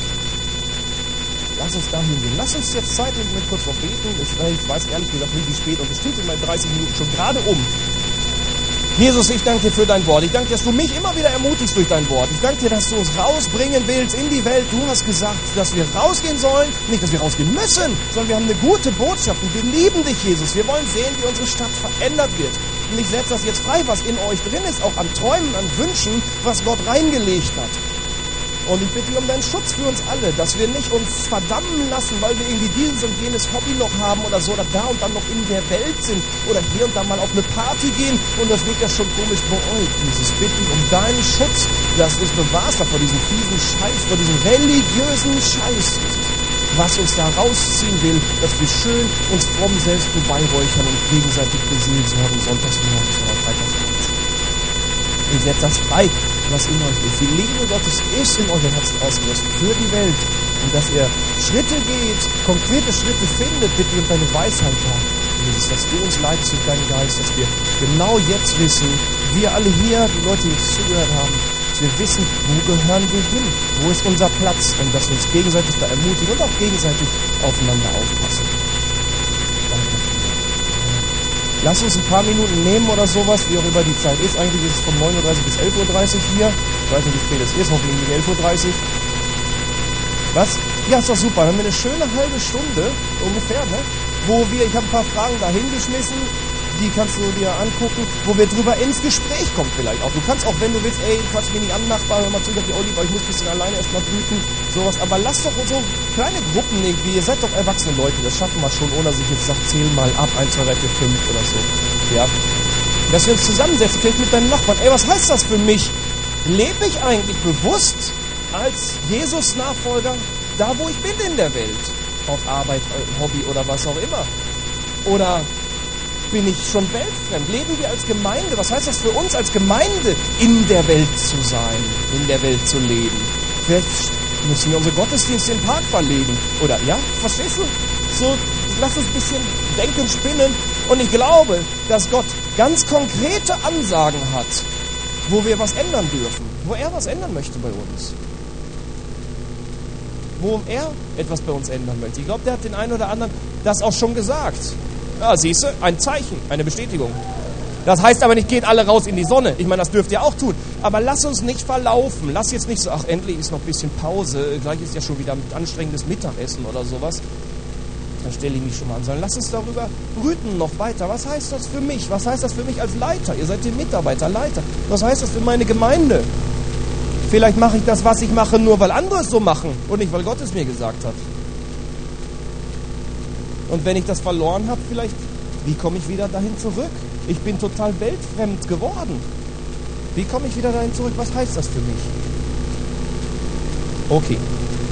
Lass uns dahin gehen. Lass uns jetzt Zeit nehmen, mit kurz noch beten. Ich weiß ehrlich gesagt nicht, wie spät und es stimmt in meinen 30 Minuten schon gerade um. Jesus, ich danke dir für dein Wort. Ich danke dir, dass du mich immer wieder ermutigst durch dein Wort. Ich danke dir, dass du uns rausbringen willst in die Welt. Du hast gesagt, dass wir rausgehen sollen. Nicht, dass wir rausgehen müssen, sondern wir haben eine gute Botschaft. Und wir lieben dich, Jesus. Wir wollen sehen, wie unsere Stadt verändert wird. Und ich setze das jetzt frei, was in euch drin ist, auch an Träumen, an Wünschen, was Gott reingelegt hat. Und ich bitte dich um deinen Schutz für uns alle, dass wir nicht uns verdammen lassen, weil wir irgendwie dieses und jenes Hobby noch haben oder so, oder da und dann noch in der Welt sind oder hier und da mal auf eine Party gehen und das wird ja schon komisch bei euch. Jesus, bitte dich um deinen Schutz, dass du uns bewahrst vor diesem fiesen Scheiß, vor diesem religiösen Scheiß, was uns da rausziehen will, dass wir schön uns fromm selbst beweihräuchern und gegenseitig beseelsorgen, sonntagsmorgens oder freitagsabends. Ich setze das frei, was in euch ist. Die Liebe Gottes ist in eurem Herzen ausgegossen für die Welt. Und dass ihr Schritte geht, konkrete Schritte findet, bitte und deine Weisheit habt. Jesus, dass du uns leitest durch deinen Geist, dass wir genau jetzt wissen, wir alle hier, die Leute, die jetzt zugehört haben, dass wir wissen, wo gehören wir hin, wo ist unser Platz und dass wir uns gegenseitig da ermutigen und auch gegenseitig aufeinander aufpassen. Danke. Lass uns ein paar Minuten nehmen oder sowas, wie auch immer die Zeit ist. Eigentlich ist es von 9.30 Uhr bis 11.30 Uhr hier. Ich weiß nicht, wie spät es ist, hoffentlich nicht 11.30 Uhr. Was? Ja, ist doch super. Dann haben wir eine schöne halbe Stunde ungefähr, ne? Wo wir, ich habe ein paar Fragen da hingeschmissen, die kannst du dir angucken, wo wir drüber ins Gespräch kommen vielleicht auch. Du kannst auch, wenn du willst, ey, quatsch mich nicht an, Nachbar, hör mal zu, ich hab die Oliver, ich muss ein bisschen alleine erstmal brüten, sowas. Aber lasst doch so kleine Gruppen irgendwie, ihr seid doch erwachsene Leute, das schaffen wir schon, ohne dass ich jetzt sage, zähl mal ab, 1, 2, 3, 4, 5 oder so. Ja. Dass wir uns zusammensetzen, vielleicht mit deinen Nachbarn. Ey, was heißt das für mich? Lebe ich eigentlich bewusst als Jesus-Nachfolger da, wo ich bin in der Welt? Auf Arbeit, Hobby oder was auch immer. Oder bin ich schon weltfremd? Leben wir als Gemeinde? Was heißt das für uns als Gemeinde, in der Welt zu sein, in der Welt zu leben? Vielleicht müssen wir unsere Gottesdienste im Park verlegen. Oder, ja, verstehst du? So, lass uns ein bisschen denken, spinnen. Und ich glaube, dass Gott ganz konkrete Ansagen hat, wo wir was ändern dürfen. Wo er was ändern möchte bei uns. Wo er etwas bei uns ändern möchte. Ich glaube, der hat den einen oder anderen das auch schon gesagt. Ja, siehst du, ein Zeichen, eine Bestätigung. Das heißt aber nicht, geht alle raus in die Sonne. Ich meine, das dürft ihr auch tun. Aber lass uns nicht verlaufen. Lass jetzt nicht so, ach, endlich ist noch ein bisschen Pause. Gleich ist ja schon wieder ein anstrengendes Mittagessen oder sowas. Dann stelle ich mich schon mal an. Sondern lass uns darüber brüten noch weiter. Was heißt das für mich? Was heißt das für mich als Leiter? Ihr seid die Mitarbeiter, Leiter. Was heißt das für meine Gemeinde? Vielleicht mache ich das, was ich mache, nur weil andere es so machen und nicht, weil Gott es mir gesagt hat. Und wenn ich das verloren habe, vielleicht, wie komme ich wieder dahin zurück? Ich bin total weltfremd geworden. Wie komme ich wieder dahin zurück? Was heißt das für mich? Okay,